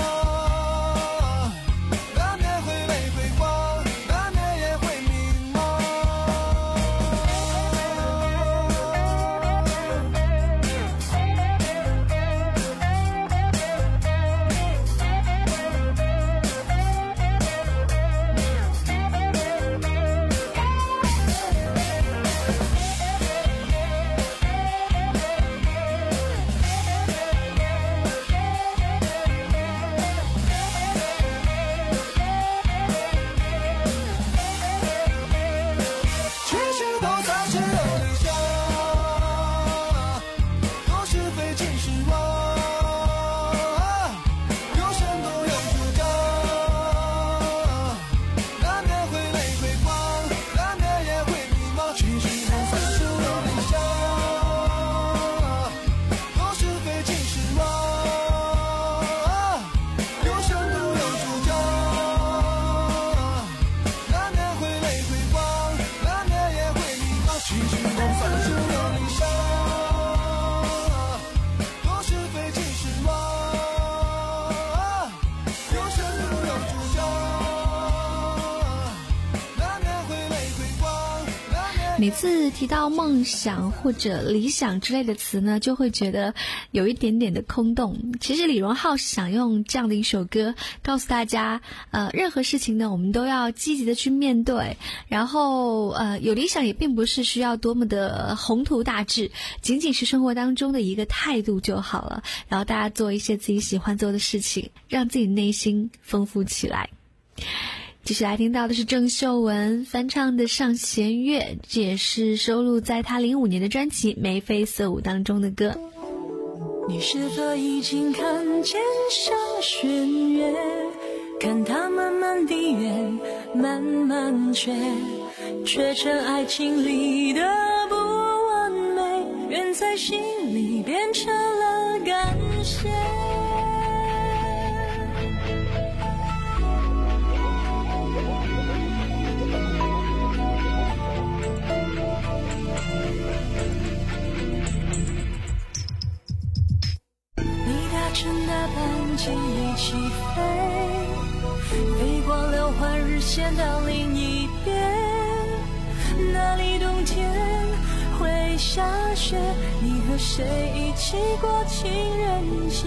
难免会泪会光，难免也会迷茫。 每次提到梦想或者理想之类的词呢，就会觉得有一点点的空洞。其实李荣浩是想用这样的一首歌告诉大家，呃，任何事情呢，我们都要积极的去面对，然后呃，有理想也并不是需要多么的宏图大志，仅仅是生活当中的一个态度就好了。然后大家做一些自己喜欢做的事情，让自己内心丰富起来。继续来听到的是郑秀文翻唱的《上弦月》，这也是收录在她零五年的专辑《眉飞色舞》当中的歌。 你是否已经看见上弦月？看它慢慢地圆，慢慢缺，缺成爱情里的不完美，缘在心里变成了感谢。趁那般尽力起飞，飞过了换日线到另一边，那这里冬天会下雪，你和谁一起过情人节？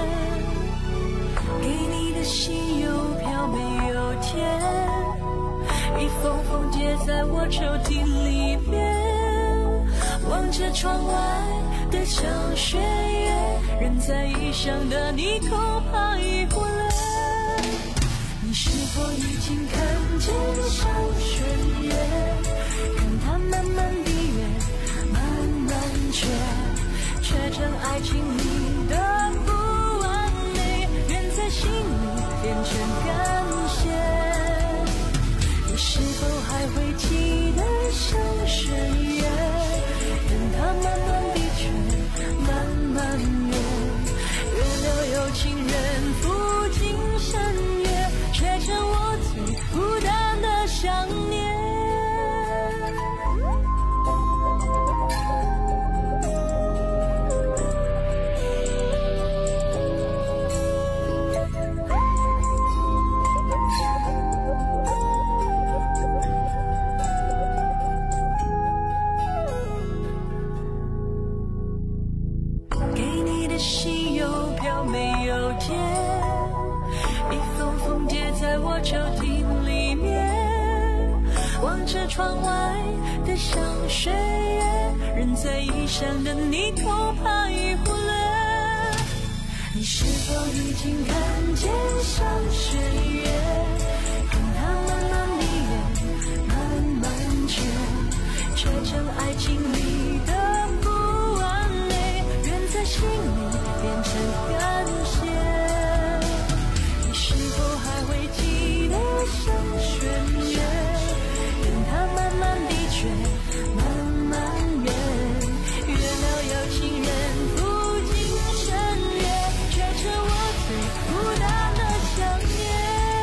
给你的信邮票没有填，一封封叠在我抽屉里面，望着窗外的小雪月，人在异乡的你恐怕已忽略。你是否已经看见小雪月，看它慢慢地远，慢慢缺，缺成爱情里的不完美，愿在心里变成感谢。你是否还会记得小雪月，等它慢慢地缺，慢慢远，月亮有情人赴金山月，却成我最孤单的想念。给你的信邮票没有填，一封封叠在我抽屉里面，望着窗外的小雪月，人在异乡的你恐怕已忽略。你是否已经看见小雪月，看它慢慢地远，慢慢缺，缺成爱情里的不完美，愿在心里变成感谢。你是否还会记得小雪月，等它慢慢地缺，慢慢远，月亮有情人赴金山月，却成我最孤单的想念。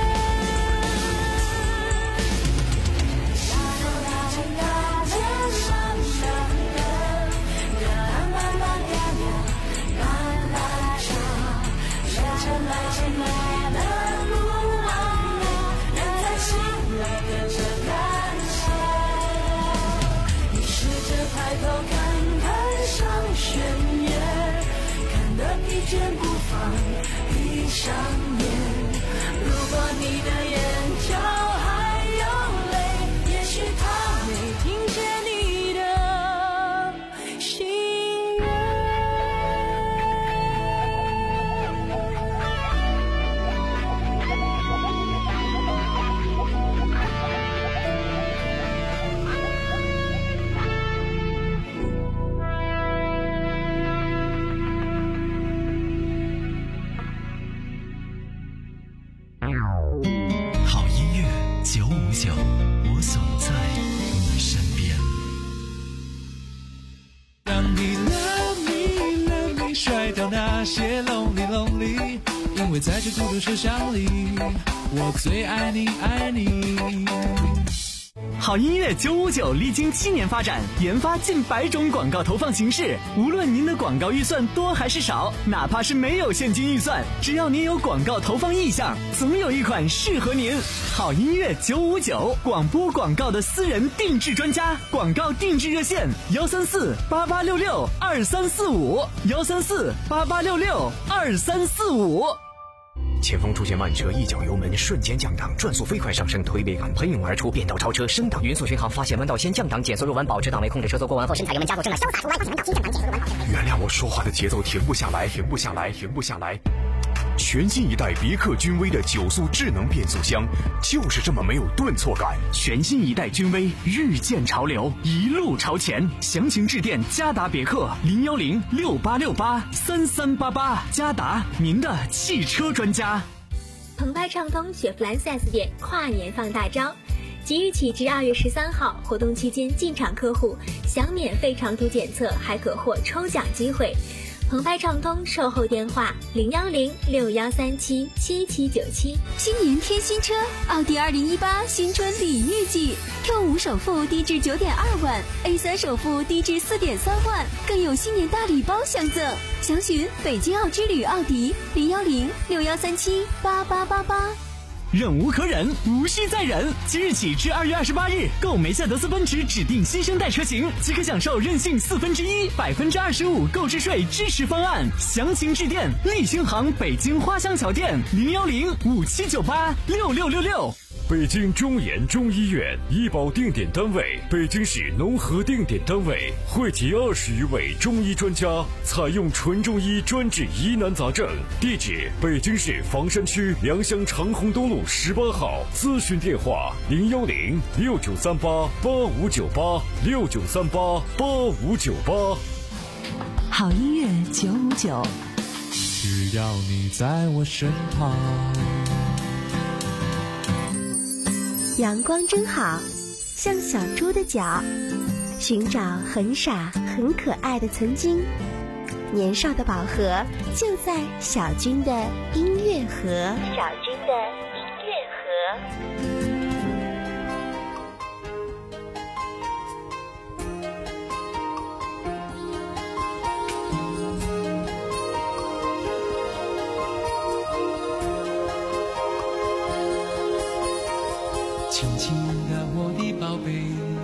你试着抬头看看上弦月，看得疲倦不放，闭上眼。如果你的眼角还有泪，也许他没听见你的心愿。 好音乐九五九，我总在你身边。 让你 love me love me 甩掉那些 lonely lonely， 因为在这孤独车厢里，我最爱你爱你。 好音乐九五九历经七年发展，研发近百种广告投放形式。无论您的广告预算多还是少，哪怕是没有现金预算，只要您有广告投放意向，总有一款适合您。好音乐九五九，广播广告的私人定制专家，广告定制热线：幺三四八八六六二三四五，幺三四八八六六二三四五。 前方出现慢车，一脚油门瞬间降档，转速飞快上升，推背感喷涌而出，变道超车升档，匀速巡航，发现弯道先降档，减速入弯，保持档位，控制车速，过弯后深踩油门加速，正了潇洒出弯，发现弯道先降档，减速入弯，保持。原谅我说话的节奏停不下来，停不下来，停不下来。全新一代别克君威的九速智能变速箱，就是这么没有顿挫感。 全新一代君威，日渐潮流，一路朝前。详情致电嘉达别克零幺零六八六八三三八八，嘉达，您的汽车专家。 澎湃畅通雪佛兰 四 S 店跨年放大招，即日起至二月十三号，活动期间进场客户享免费长途检测，还可获抽奖机会。澎湃畅通售后电话零幺零六幺三七七七九七。 新年添新车，奥迪二零一八新春礼遇季 ，Q 五首付低至九点二万 ，A 三首付低至四点三万，更有新年大礼包相赠。详询北京奥之旅奥迪零幺零六幺三七八八八八。 忍无可忍，无需再忍。即日起至二月二十八日，购梅赛德斯奔驰指定新生代车型，即可享受任性四分之一、百分之二十五购置税支持方案。详情致电立新行北京花乡桥店零幺零五七九八六六六六。 北京中研中医院医保定点单位，北京市农合定点单位，汇集二十余位中医专家，采用纯中医专治疑难杂症。地址：北京市房山区良乡长虹东路十八号。咨询电话：零幺零六九三八八五九八六九三八八五九八。 好音乐九五九， 只要你在我身旁。 阳光真好，像小猪的脚，寻找很傻很可爱的曾经。年少的宝盒就在小军的音乐盒。小军的音乐盒。 轻轻的我的宝贝，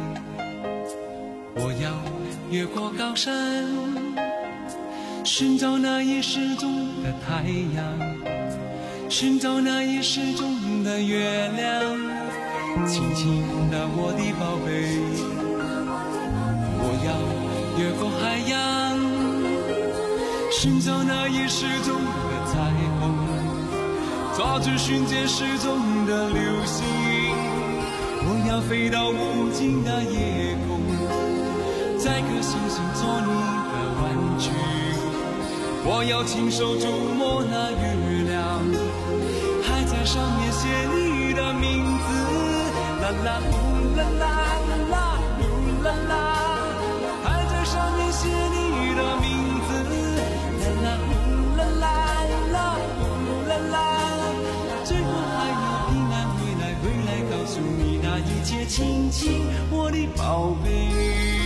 我要越过高山，寻找那已失踪的太阳，寻找那已失踪的月亮。轻轻的我的宝贝，我要越过海洋，寻找那已失踪的彩虹，抓住瞬间失踪的流星。我要飞到无尽的夜空，摘颗星星做你的玩具。我要亲手触摸那月亮，还在上面写你的名字。啦啦呼啦啦啦呼啦啦，还在上面写你的名字。啦啦呼啦啦啦呼啦啦，最后还要平安回来，回来告诉你那一切，亲亲我的宝贝。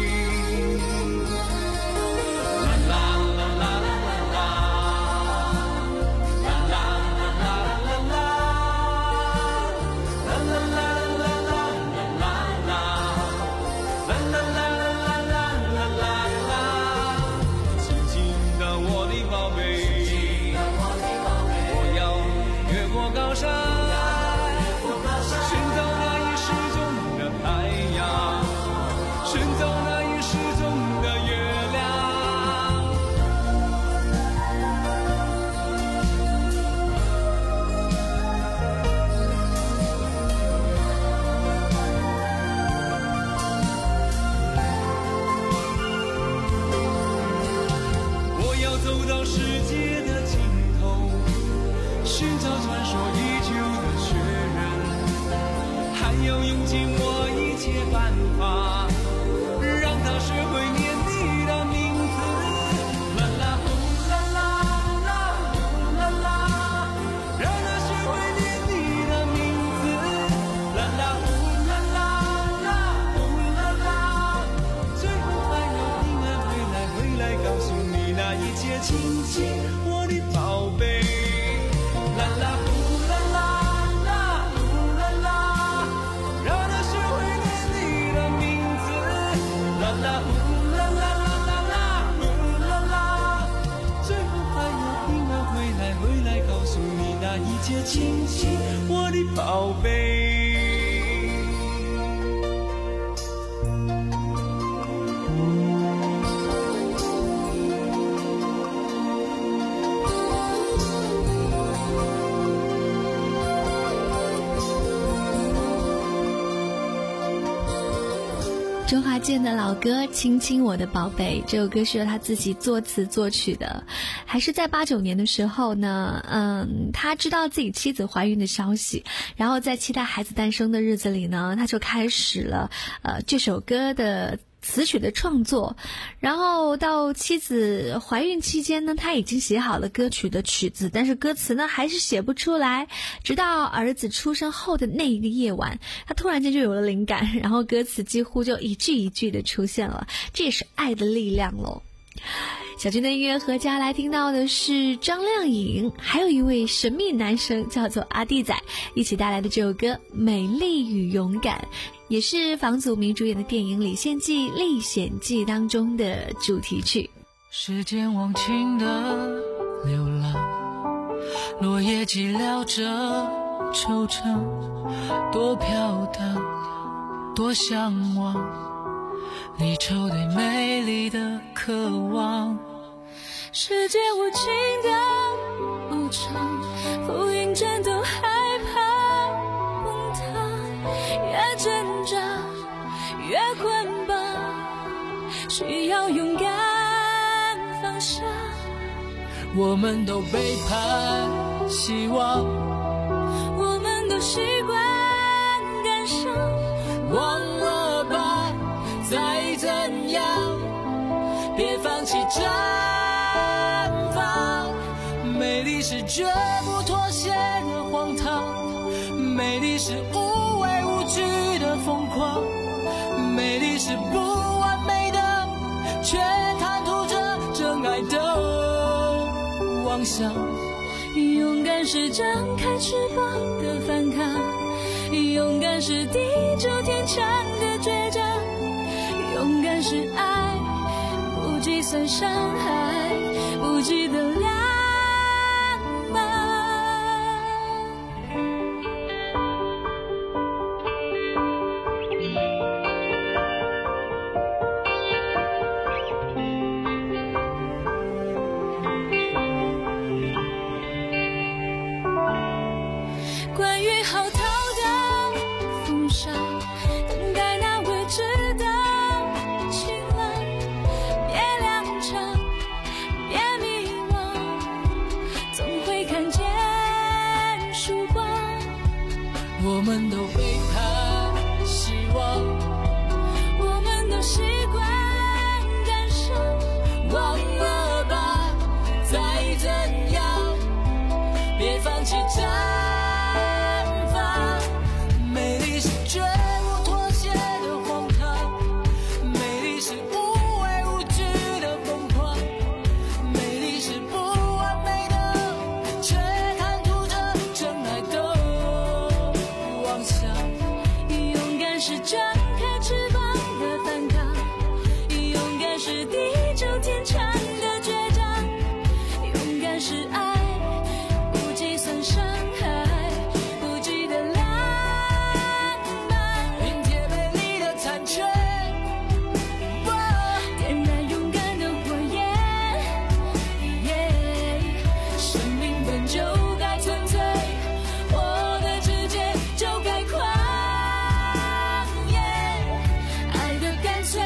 亲亲我的宝贝。 周华健的老歌《亲亲我的宝贝》，这首歌是由他自己作词作曲的，还是在八九年的时候呢，嗯，他知道自己妻子怀孕的消息，然后在期待孩子诞生的日子里呢，他就开始了呃这首歌的词曲的创作，然后到妻子怀孕期间呢，他已经写好了歌曲的曲子，但是歌词呢还是写不出来，直到儿子出生后的那一个夜晚，他突然间就有了灵感，然后歌词几乎就一句一句的出现了，这也是爱的力量咯。 小军的音乐合家来听到的是张靓颖，还有一位神秘男生叫做阿弟仔，一起带来的这首歌《美丽与勇敢》，也是房祖名主演的电影《李献计历险记》当中的主题曲。 时间忘情的流浪，落叶寂寥着惆怅，多飘荡，多向往，离愁对美丽的渴望。 世界无情的无常，浮云战斗害怕崩塌，越挣扎越捆绑，需要勇敢放下。 我们都背叛希望， 我们都习惯感伤， 忘了吧，再怎样别放弃绽放。美丽是绝不妥协的荒唐，美丽是无畏无惧的疯狂，美丽是不完美的，却贪图着真爱的妄想。 勇敢是张开翅膀的反抗，勇敢是地久天长的倔强，勇敢是爱不计算伤害，不记得浪漫。关于浩涛的风沙，等待那未知的晴朗，别踉跄，别迷惘，总会看见曙光。 我们都背叛希望， 我们都习惯感伤， 忘了吧，再怎样别放弃绽放。美丽是绝无妥协的荒唐，美丽是无畏无惧的疯狂，美丽是不完美的，却贪图着真爱的妄想。 勇敢是张开翅膀的反抗，勇敢是地久天长的倔强，勇敢是爱不计算伤害，不记得浪漫。 迎接美丽的残缺， 点燃勇敢的火焰，生命本就该纯粹，活的直接就该狂野，爱的干脆。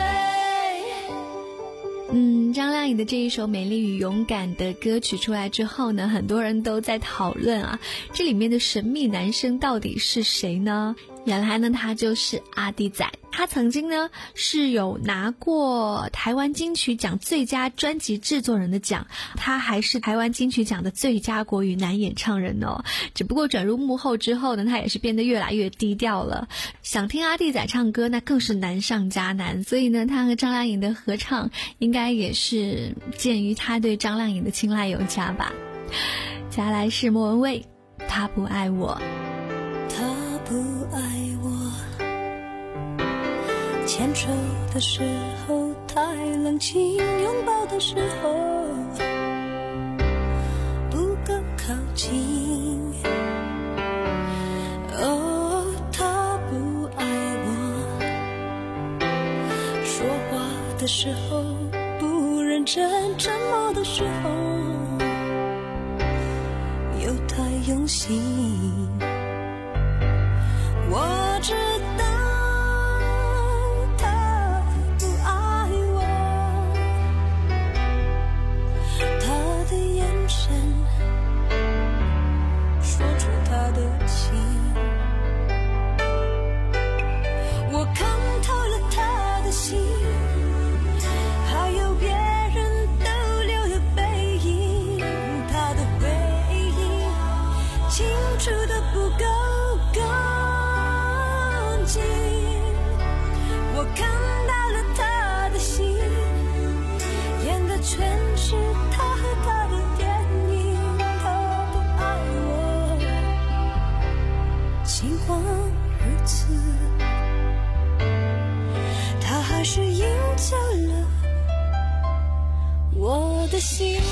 嗯，张靓颖的这一首《美丽与勇敢》的歌曲出来之后呢，很多人都在讨论啊，这里面的神秘男生到底是谁呢？原来呢，他就是阿弟仔。他曾经呢是有拿过台湾金曲奖最佳专辑制作人的奖，他还是台湾金曲奖的最佳国语男演唱人哦。只不过转入幕后之后呢，他也是变得越来越低调了。想听阿弟仔唱歌，那更是难上加难。所以呢，他和张靓颖的合唱，应该也是鉴于他对张靓颖的青睐有加吧。接下来是莫文蔚，他不爱我。 他不爱我，牵手的时候太冷清，拥抱的时候不够靠近。哦，他不爱我，说话的时候不认真，沉默的时候又太用心。我知道他不爱我，他的眼神说出他的情，我看透了他的心，还有别人逗留的背影，他的回忆清楚的不够干净，我看到了他的心，演的全是尽管如此，它还是赢走了我的心。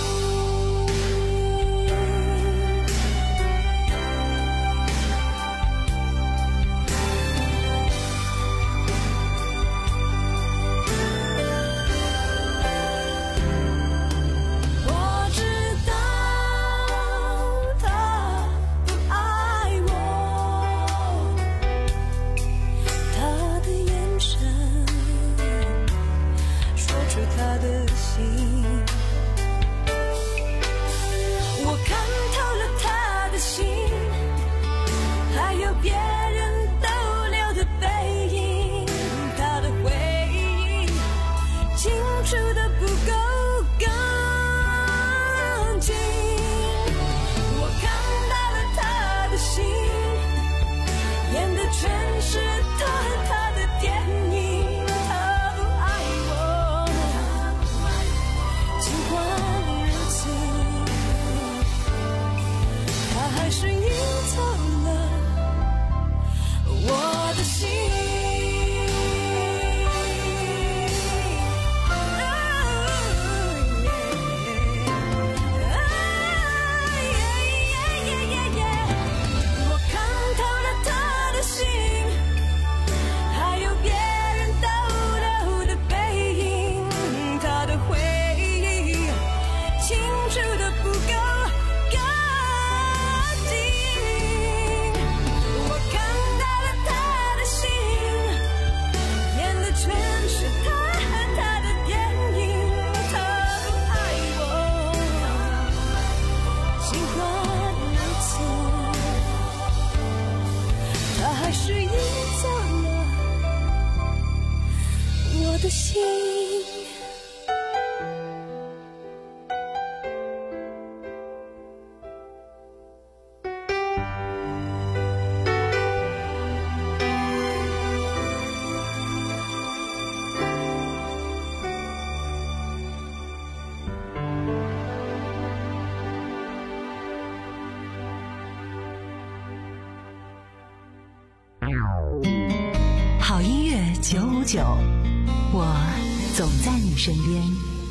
好音乐九五九，我总在你身边。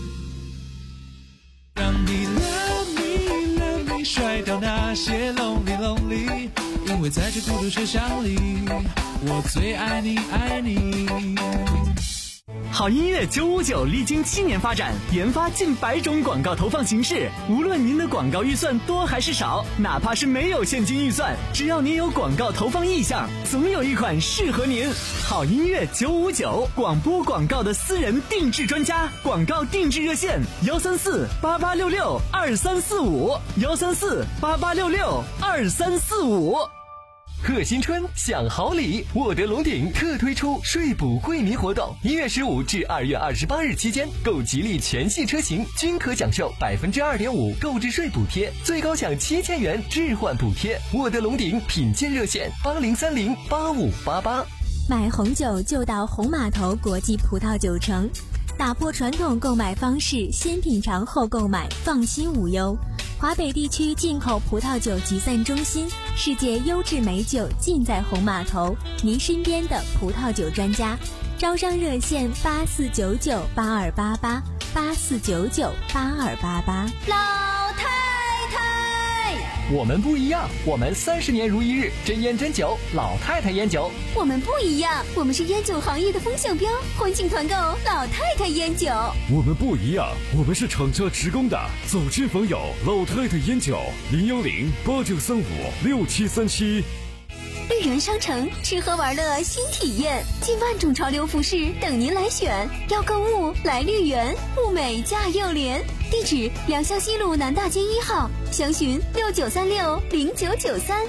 让你 love me love me 甩掉那些 lonely lonely， 因为在这孤独车厢里，我最爱你爱你。 好音乐九五九历经七年发展，研发近百种广告投放形式。无论您的广告预算多还是少，哪怕是没有现金预算，只要您有广告投放意向，总有一款适合您。好音乐九五九，广播广告的私人定制专家，广告定制热线：幺三四八八六六二三四五，幺三四八八六六二三四五。 贺新春享好礼，沃德龙鼎特推出税补惠民活动，一月十五至二月二十八日期间，购吉利全系车型均可享受百分之二点五购置税补贴，最高享七千元置换补贴。沃德龙鼎品鉴热线：八零三零八五八八。 买红酒就到红码头国际葡萄酒城，打破传统购买方式，先品尝后购买，放心无忧。华北地区进口葡萄酒集散中心，世界优质美酒尽在红码头，您身边的葡萄酒专家。招商热线：八四九九八二八八，八四九九八二八八。 老太太， 我们不一样，我们三十年如一日，真烟真酒，老太太烟酒。 我们不一样，我们是烟酒行业的风向标，欢庆团购老太太烟酒。 我们不一样，我们是厂家直供的，走亲访友，老太太烟酒，零幺零八九三五六七三七。 绿园商城，吃喝玩乐新体验，近万种潮流服饰等您来选。要购物来绿园，物美价又廉。地址：良乡西路南大街一号，详询六九三六零九九三。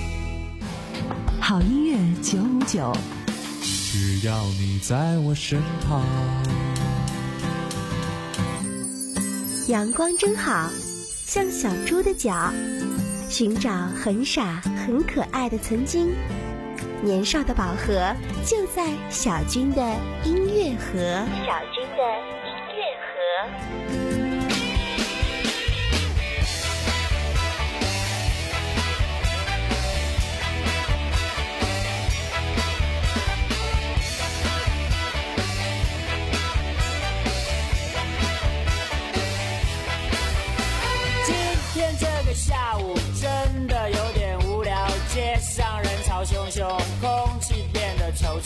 好音乐九五九， 只要你在我身旁。 阳光真好，像小猪的脚，寻找很傻很可爱的曾经。年少的宝盒就在小军的音乐盒。小军的音乐盒。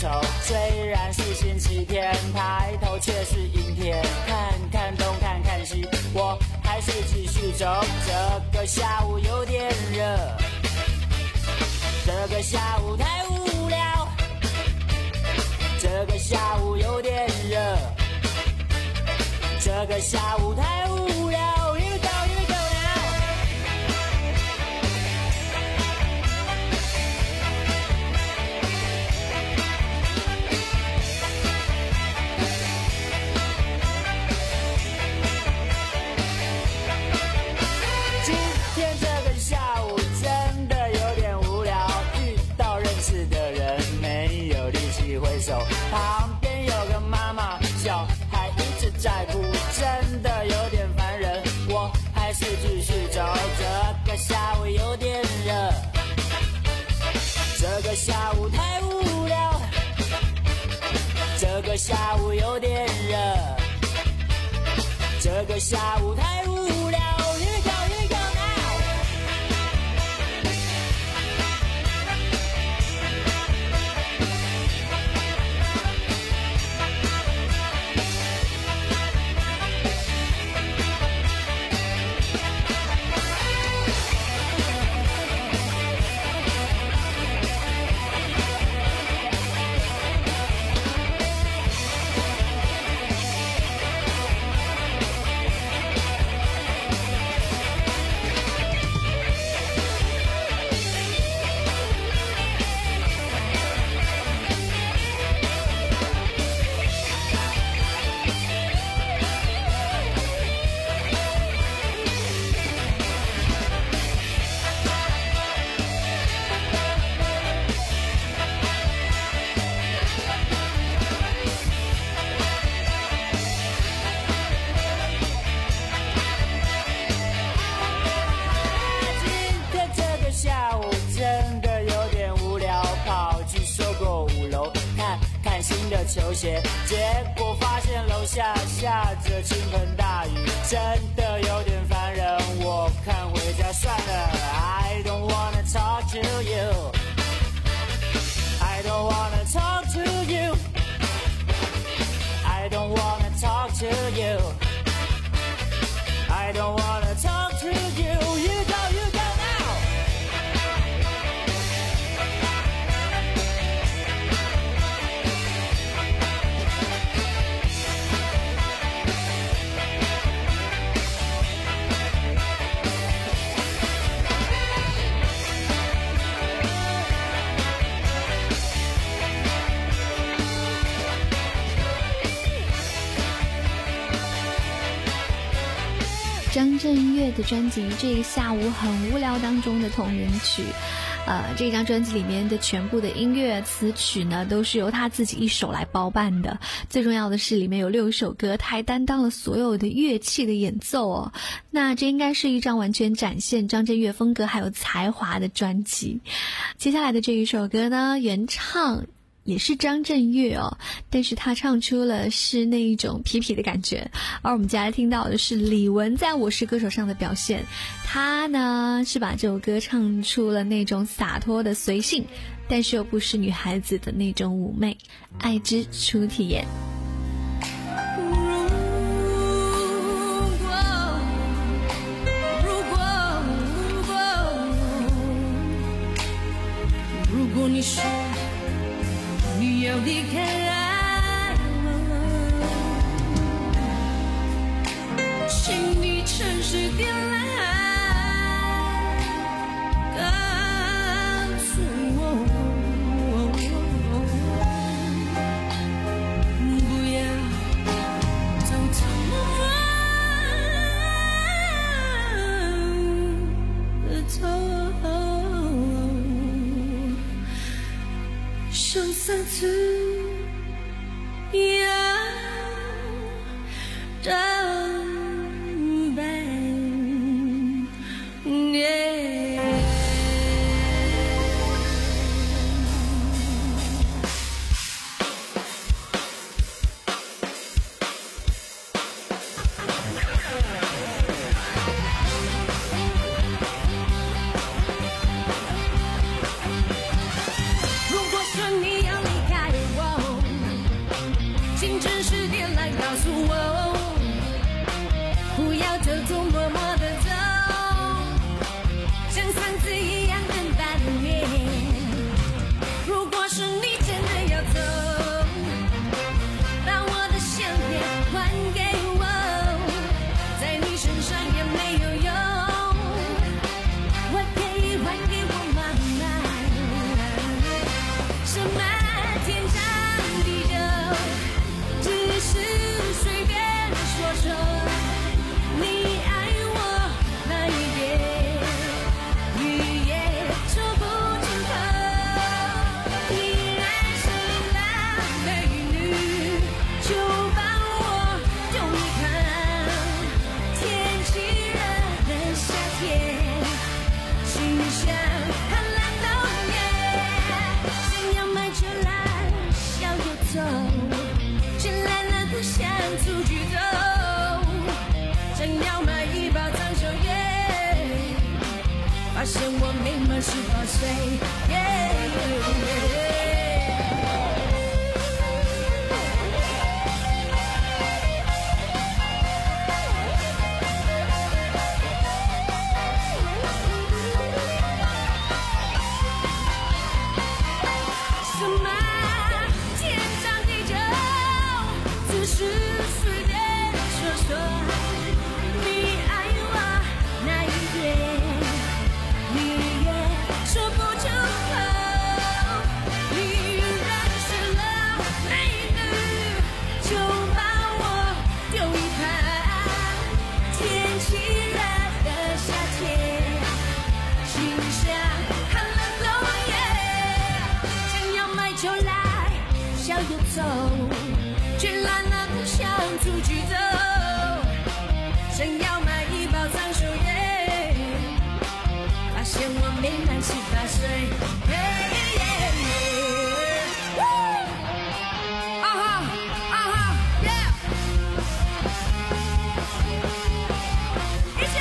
愁。虽然是星期天，抬头却是阴天。看看东，看看西，我还是继续走。这个下午有点热，这个下午太无聊。这个下午有点热，这个下午太无聊。Here we go, here we go now。今天这个下午真的有点无聊，遇到认识的人没有力气挥手，旁边有个妈妈，小孩一直在哭，真的有点烦人，我还是继续走。这个下午有点热，这个下午太无聊，这个下午有点热，这个下午太无聊。Here we go, here we go now。球鞋，结果发现楼下下着倾盆大雨，真的有点烦人，我看回家算了。I don't wanna talk to you, I don't wanna talk to you, I don't wanna talk to you, I don't wanna talk to you. You go, you go now. 张震岳的专辑《这个下午很无聊》当中的同名曲，呃，这张专辑里面的全部的音乐词曲呢，都是由他自己一手来包办的。最重要的是，里面有六首歌，他还担当了所有的乐器的演奏哦。那这应该是一张完全展现张震岳风格还有才华的专辑。接下来的这一首歌呢，原唱也是张震岳哦，但是他唱出了是那一种痞痞的感觉，而我们接下来听到的是李玟在我是歌手上的表现。他呢是把这首歌唱出了那种洒脱的随性，但是又不失女孩子的那种妩媚。爱之初体验。 如果你说你要离开，请你诚实点来告诉我，不要偷偷摸摸的偷。上三次要当伴，yeah。如果说你要离开我， 诉我，不要偷偷摸摸的走，像上次一样等半年。如果是你真的要走，把我的相片还给我，在你身上也没有用，我可以还给我妈妈。什么天长地久，只是随便说说，你爱我那一点，语言说不出口。你认识了美女，就把我丢一旁。天气热的夏天，心像寒冷冬夜，想要买车来笑又走，绚烂了的像出去走，想要买一包长袖叶，发现我没满十八岁。什么天长地久，只是随便说说，你爱我那一点，语言说不出口。你认识了美女，就把我丢一旁。天气热的夏天，心像寒冷冬夜，想要买酒来笑又走，绚烂了的想出去走，想要买一包长袖叶，发现我没满十八岁。啊哈啊哈，yeah，一起来。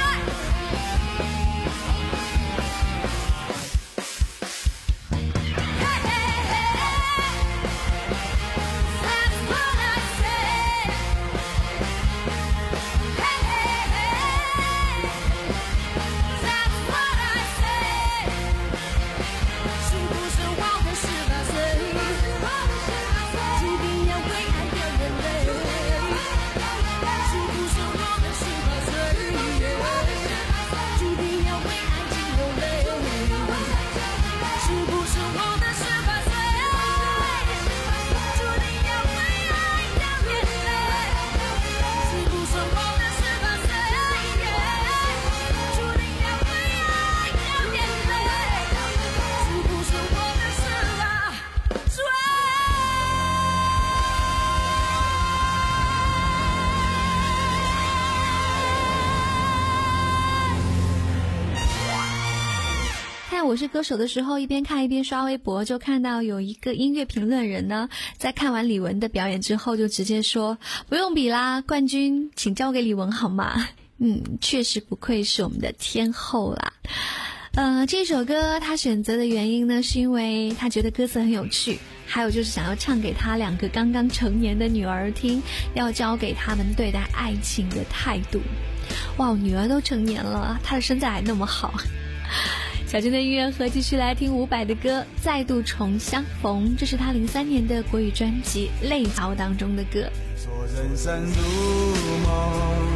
我是歌手的时候，一边看一边刷微博，就看到有一个音乐评论人呢，在看完李玟的表演之后，就直接说不用比啦，冠军请交给李玟好吗？嗯，确实不愧是我们的天后啦。呃，这首歌他选择的原因呢，是因为他觉得歌词很有趣，还有就是想要唱给他两个刚刚成年的女儿听，要教给他们对待爱情的态度。哇，女儿都成年了，她的身材还那么好。小金的音乐盒继续来听伍佰的歌《再度重相逢》，这是他零三年的国语专辑《泪槽》当中的歌。 说人生如梦，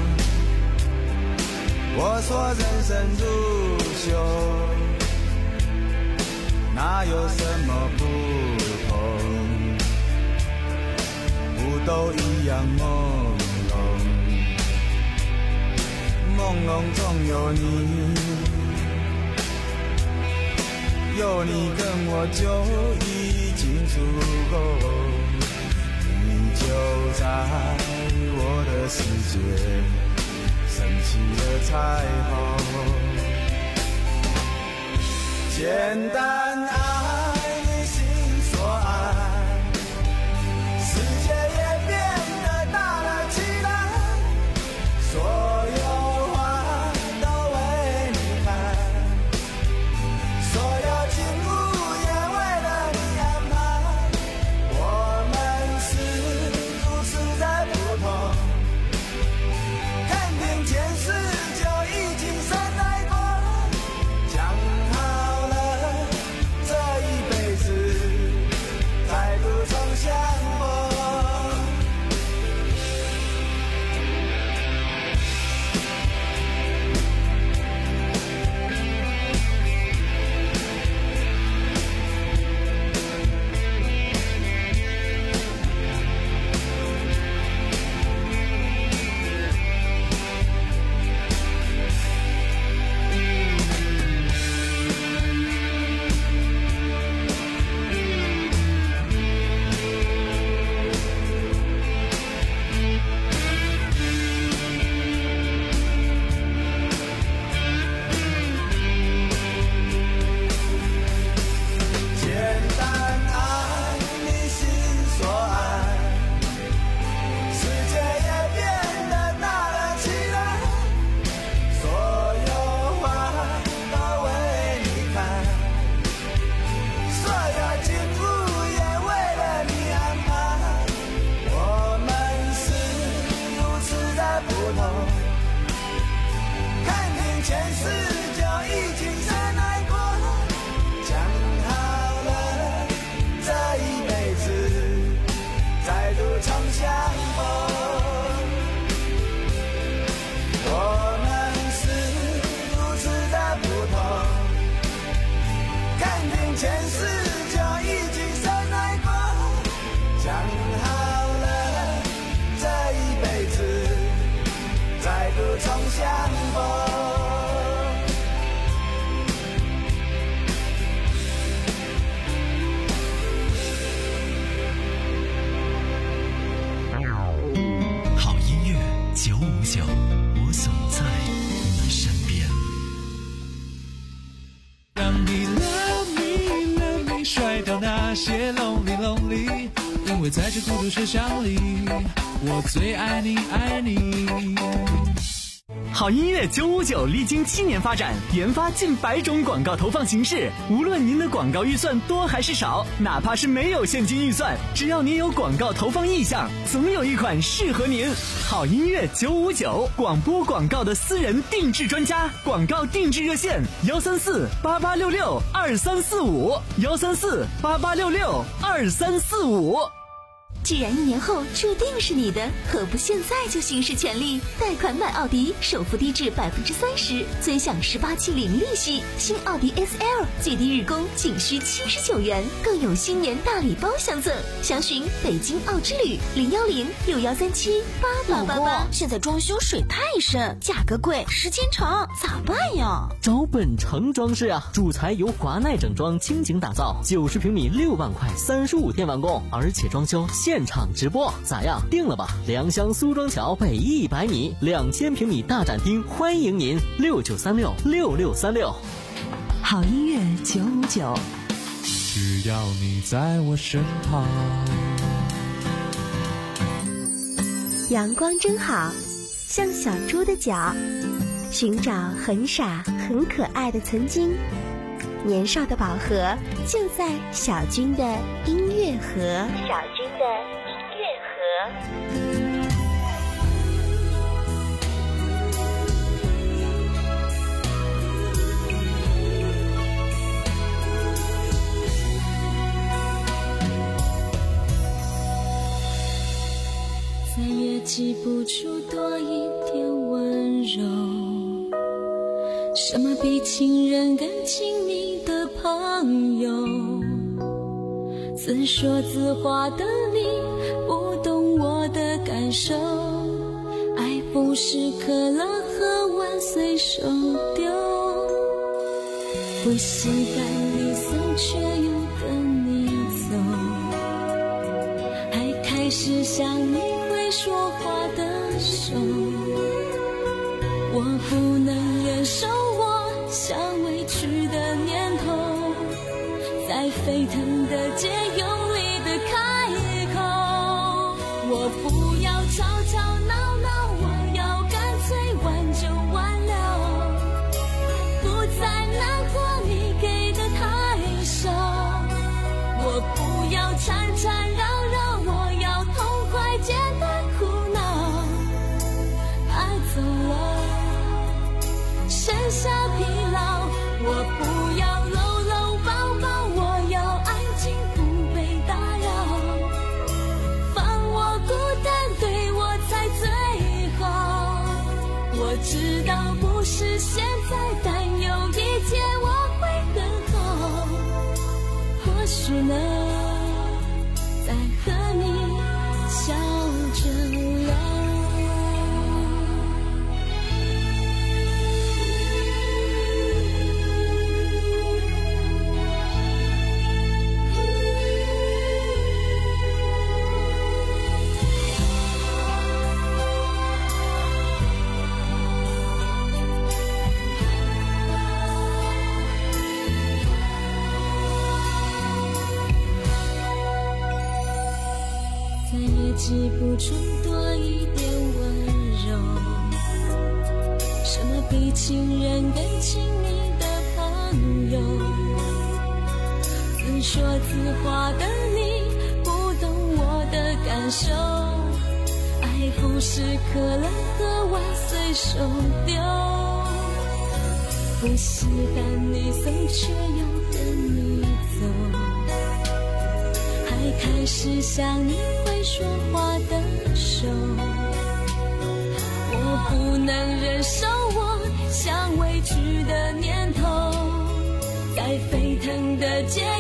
我说人生如秀，哪有什么不同？不都一样朦胧，朦胧中有你。有你跟我就已经足够，你就在我的世界升起了彩虹。简单爱你心所爱，世界也变得大了起来，所有花都为你开，所有景物也为了你安排，我们是如此的不同。 前世就已经深爱过，讲好了这一辈子再不重相逢。 好音乐九五九，我总在你身边。 让你 love me love me 甩掉那些 lonely lonely， 因为在这孤独车厢里，我最爱你爱你。 好音乐九五九历经七年发展，研发近百种广告投放形式。无论您的广告预算多还是少，哪怕是没有现金预算，只要您有广告投放意向，总有一款适合您。好音乐九五九，广播广告的私人定制专家，广告定制热线幺三四八八六六二三四五幺三四八八六六二三四五。 既然一年后注定是你的，何不现在就行使权利？贷款买奥迪，首付低至百分之三十，尊享十八期零利息。新奥迪 S L 最低日供仅需七十九元，更有新年大礼包相赠。详询北京奥之旅零幺零六幺三七八八八八。 现在装修水太深，价格贵，时间长，咋办呀？ 找本城装饰啊，主材由华奈整装倾情打造，九十平米六万块，三十五天完工，而且装修现场直播，咋样？定了吧！良乡苏庄桥北一百米，两千平米大展厅，欢迎您六九三六六六三六。 好音乐九五九， 只要你在我身旁。 阳光真好，像小猪的脚，寻找很傻很可爱的曾经。年少的宝盒就在小军的音乐盒。小军的音乐盒。 再也记不住多一点温柔，什么比亲人更亲密的朋友，自说自话的你不懂我的感受，爱不是可乐喝完随手丢，不习惯你送却又跟你走，还开始想你会说话的手，我不能忍受我想委屈的念头，在沸腾的街用力的开口，我不要吵吵闹闹，我要干脆挽就挽了，不再难过你给的太少，我不要缠缠绕绕，我要痛快简单苦恼，爱走了剩下疲劳，我不要搂搂抱抱，我要安静不被打扰，放我孤单对我才最好，我知道不是现在，但有一天我会更好，或许能再和你笑着聊。记不住多一点温柔，什么比亲人更亲密的朋友，自说自话的你不懂我的感受，爱不是可乐喝完随手丢，不习惯你送却又跟你走，开始想你会说话的手，我不能忍受我想委屈的念头，在沸腾的街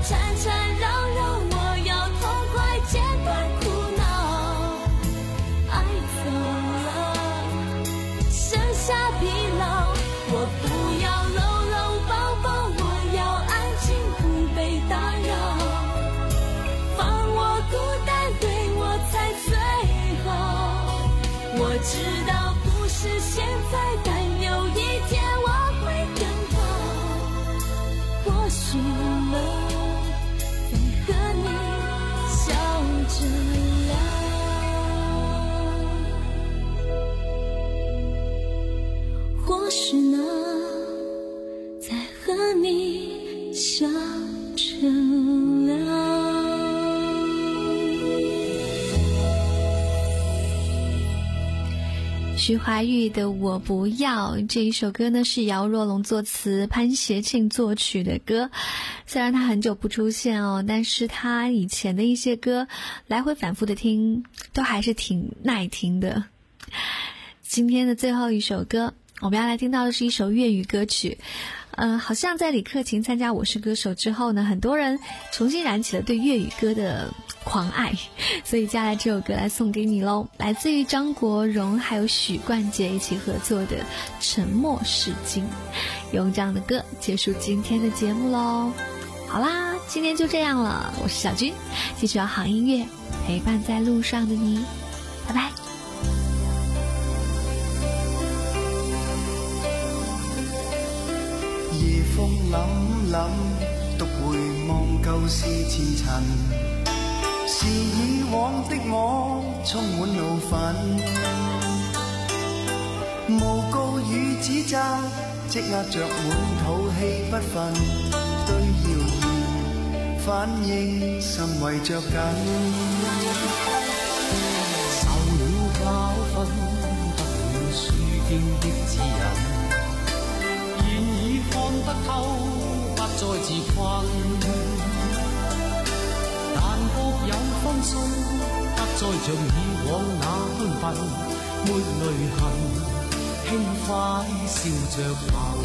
缠缠绕绕，我要痛快戒断苦恼。爱走了，剩下疲劳，我不要搂搂抱抱，我要安静不被打扰，放我孤单对我才最好。我知道不是现在，但有一天我会更好。或许了，再和你笑着聊。或许呢，再和你笑着聊。 徐怀钰的《我不要》这一首歌呢，是姚若龙作词，潘协庆作曲的歌。虽然他很久不出现哦，但是他以前的一些歌来回反复的听，都还是挺耐听的。今天的最后一首歌，我们要来听到的是一首粤语歌曲。嗯、呃，好像在李克勤参加《我是歌手》之后呢，很多人重新燃起了对粤语歌的狂爱，所以接下来这首歌来送给你咯，来自于张国荣还有许冠杰一起合作的《沉默是金》，用这样的歌结束今天的节目咯。好啦，今天就这样了，我是小军，继续有好音乐陪伴在路上的你，拜拜。 夜風凜凜，獨回望舊事前塵，是以往的我充滿怒憤，誣告與指責，積壓着滿肚氣不忿，對謠言反應甚為着緊， 受了教訓，得了書經的指引。看得透，不再自困，但各有分數，不再像以往那興奮，抹淚痕，輕快笑着行。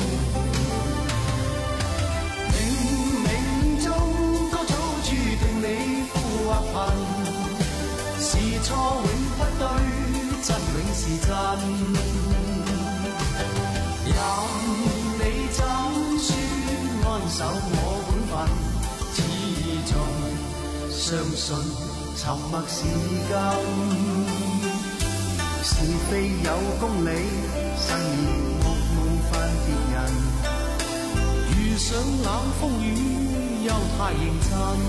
冥冥中都早注定你富或貧，是錯永不對，真永是真。任你怎說安守我本分，始終相信沉默是金。是非有公理，慎言莫冒犯別人。遇上冷風雨，又太認真。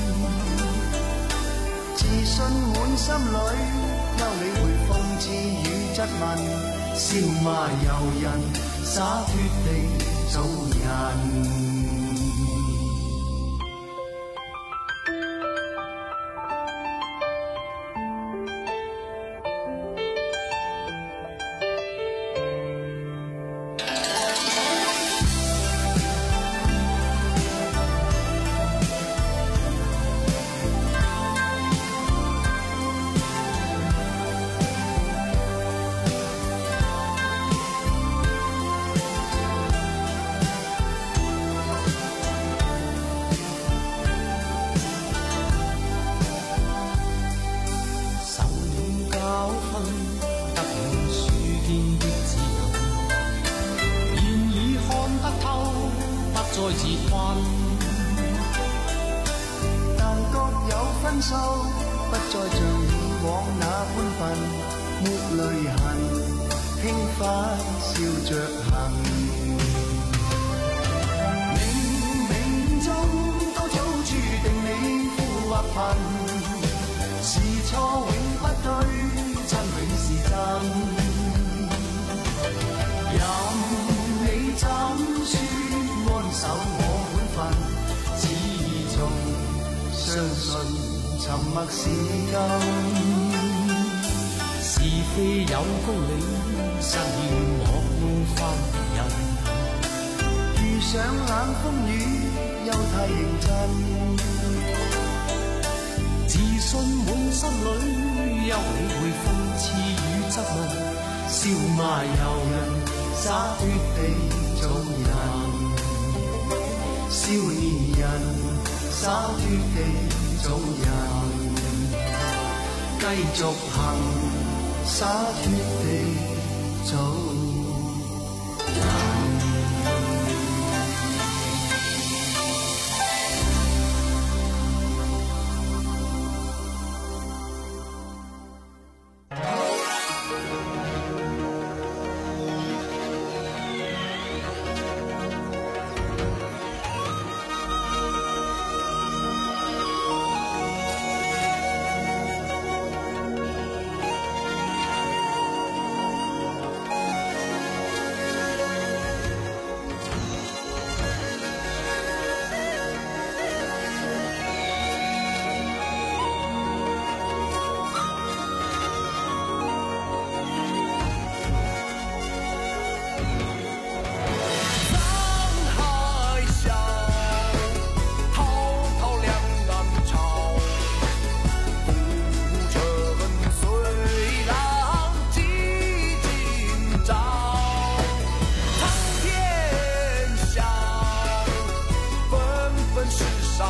自信滿心裏，休理會諷刺與質問。笑罵由人，灑脱地做人。再自困，但各有分數，不再像以往那般笨，抹淚痕，輕快笑着行。冥冥中都早注定你富或貧，是錯永不對，真永是真。任你怎說安守我本分，始終相信沉默是金。是非有公理，慎言莫冒犯人。遇上冷風雨，又太認真。自信滿心裏，休理會諷刺與質問。笑罵由人，灑脱地做人。少年人， 灑脱地做人，繼續行，灑脱地做人。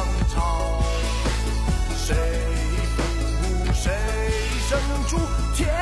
天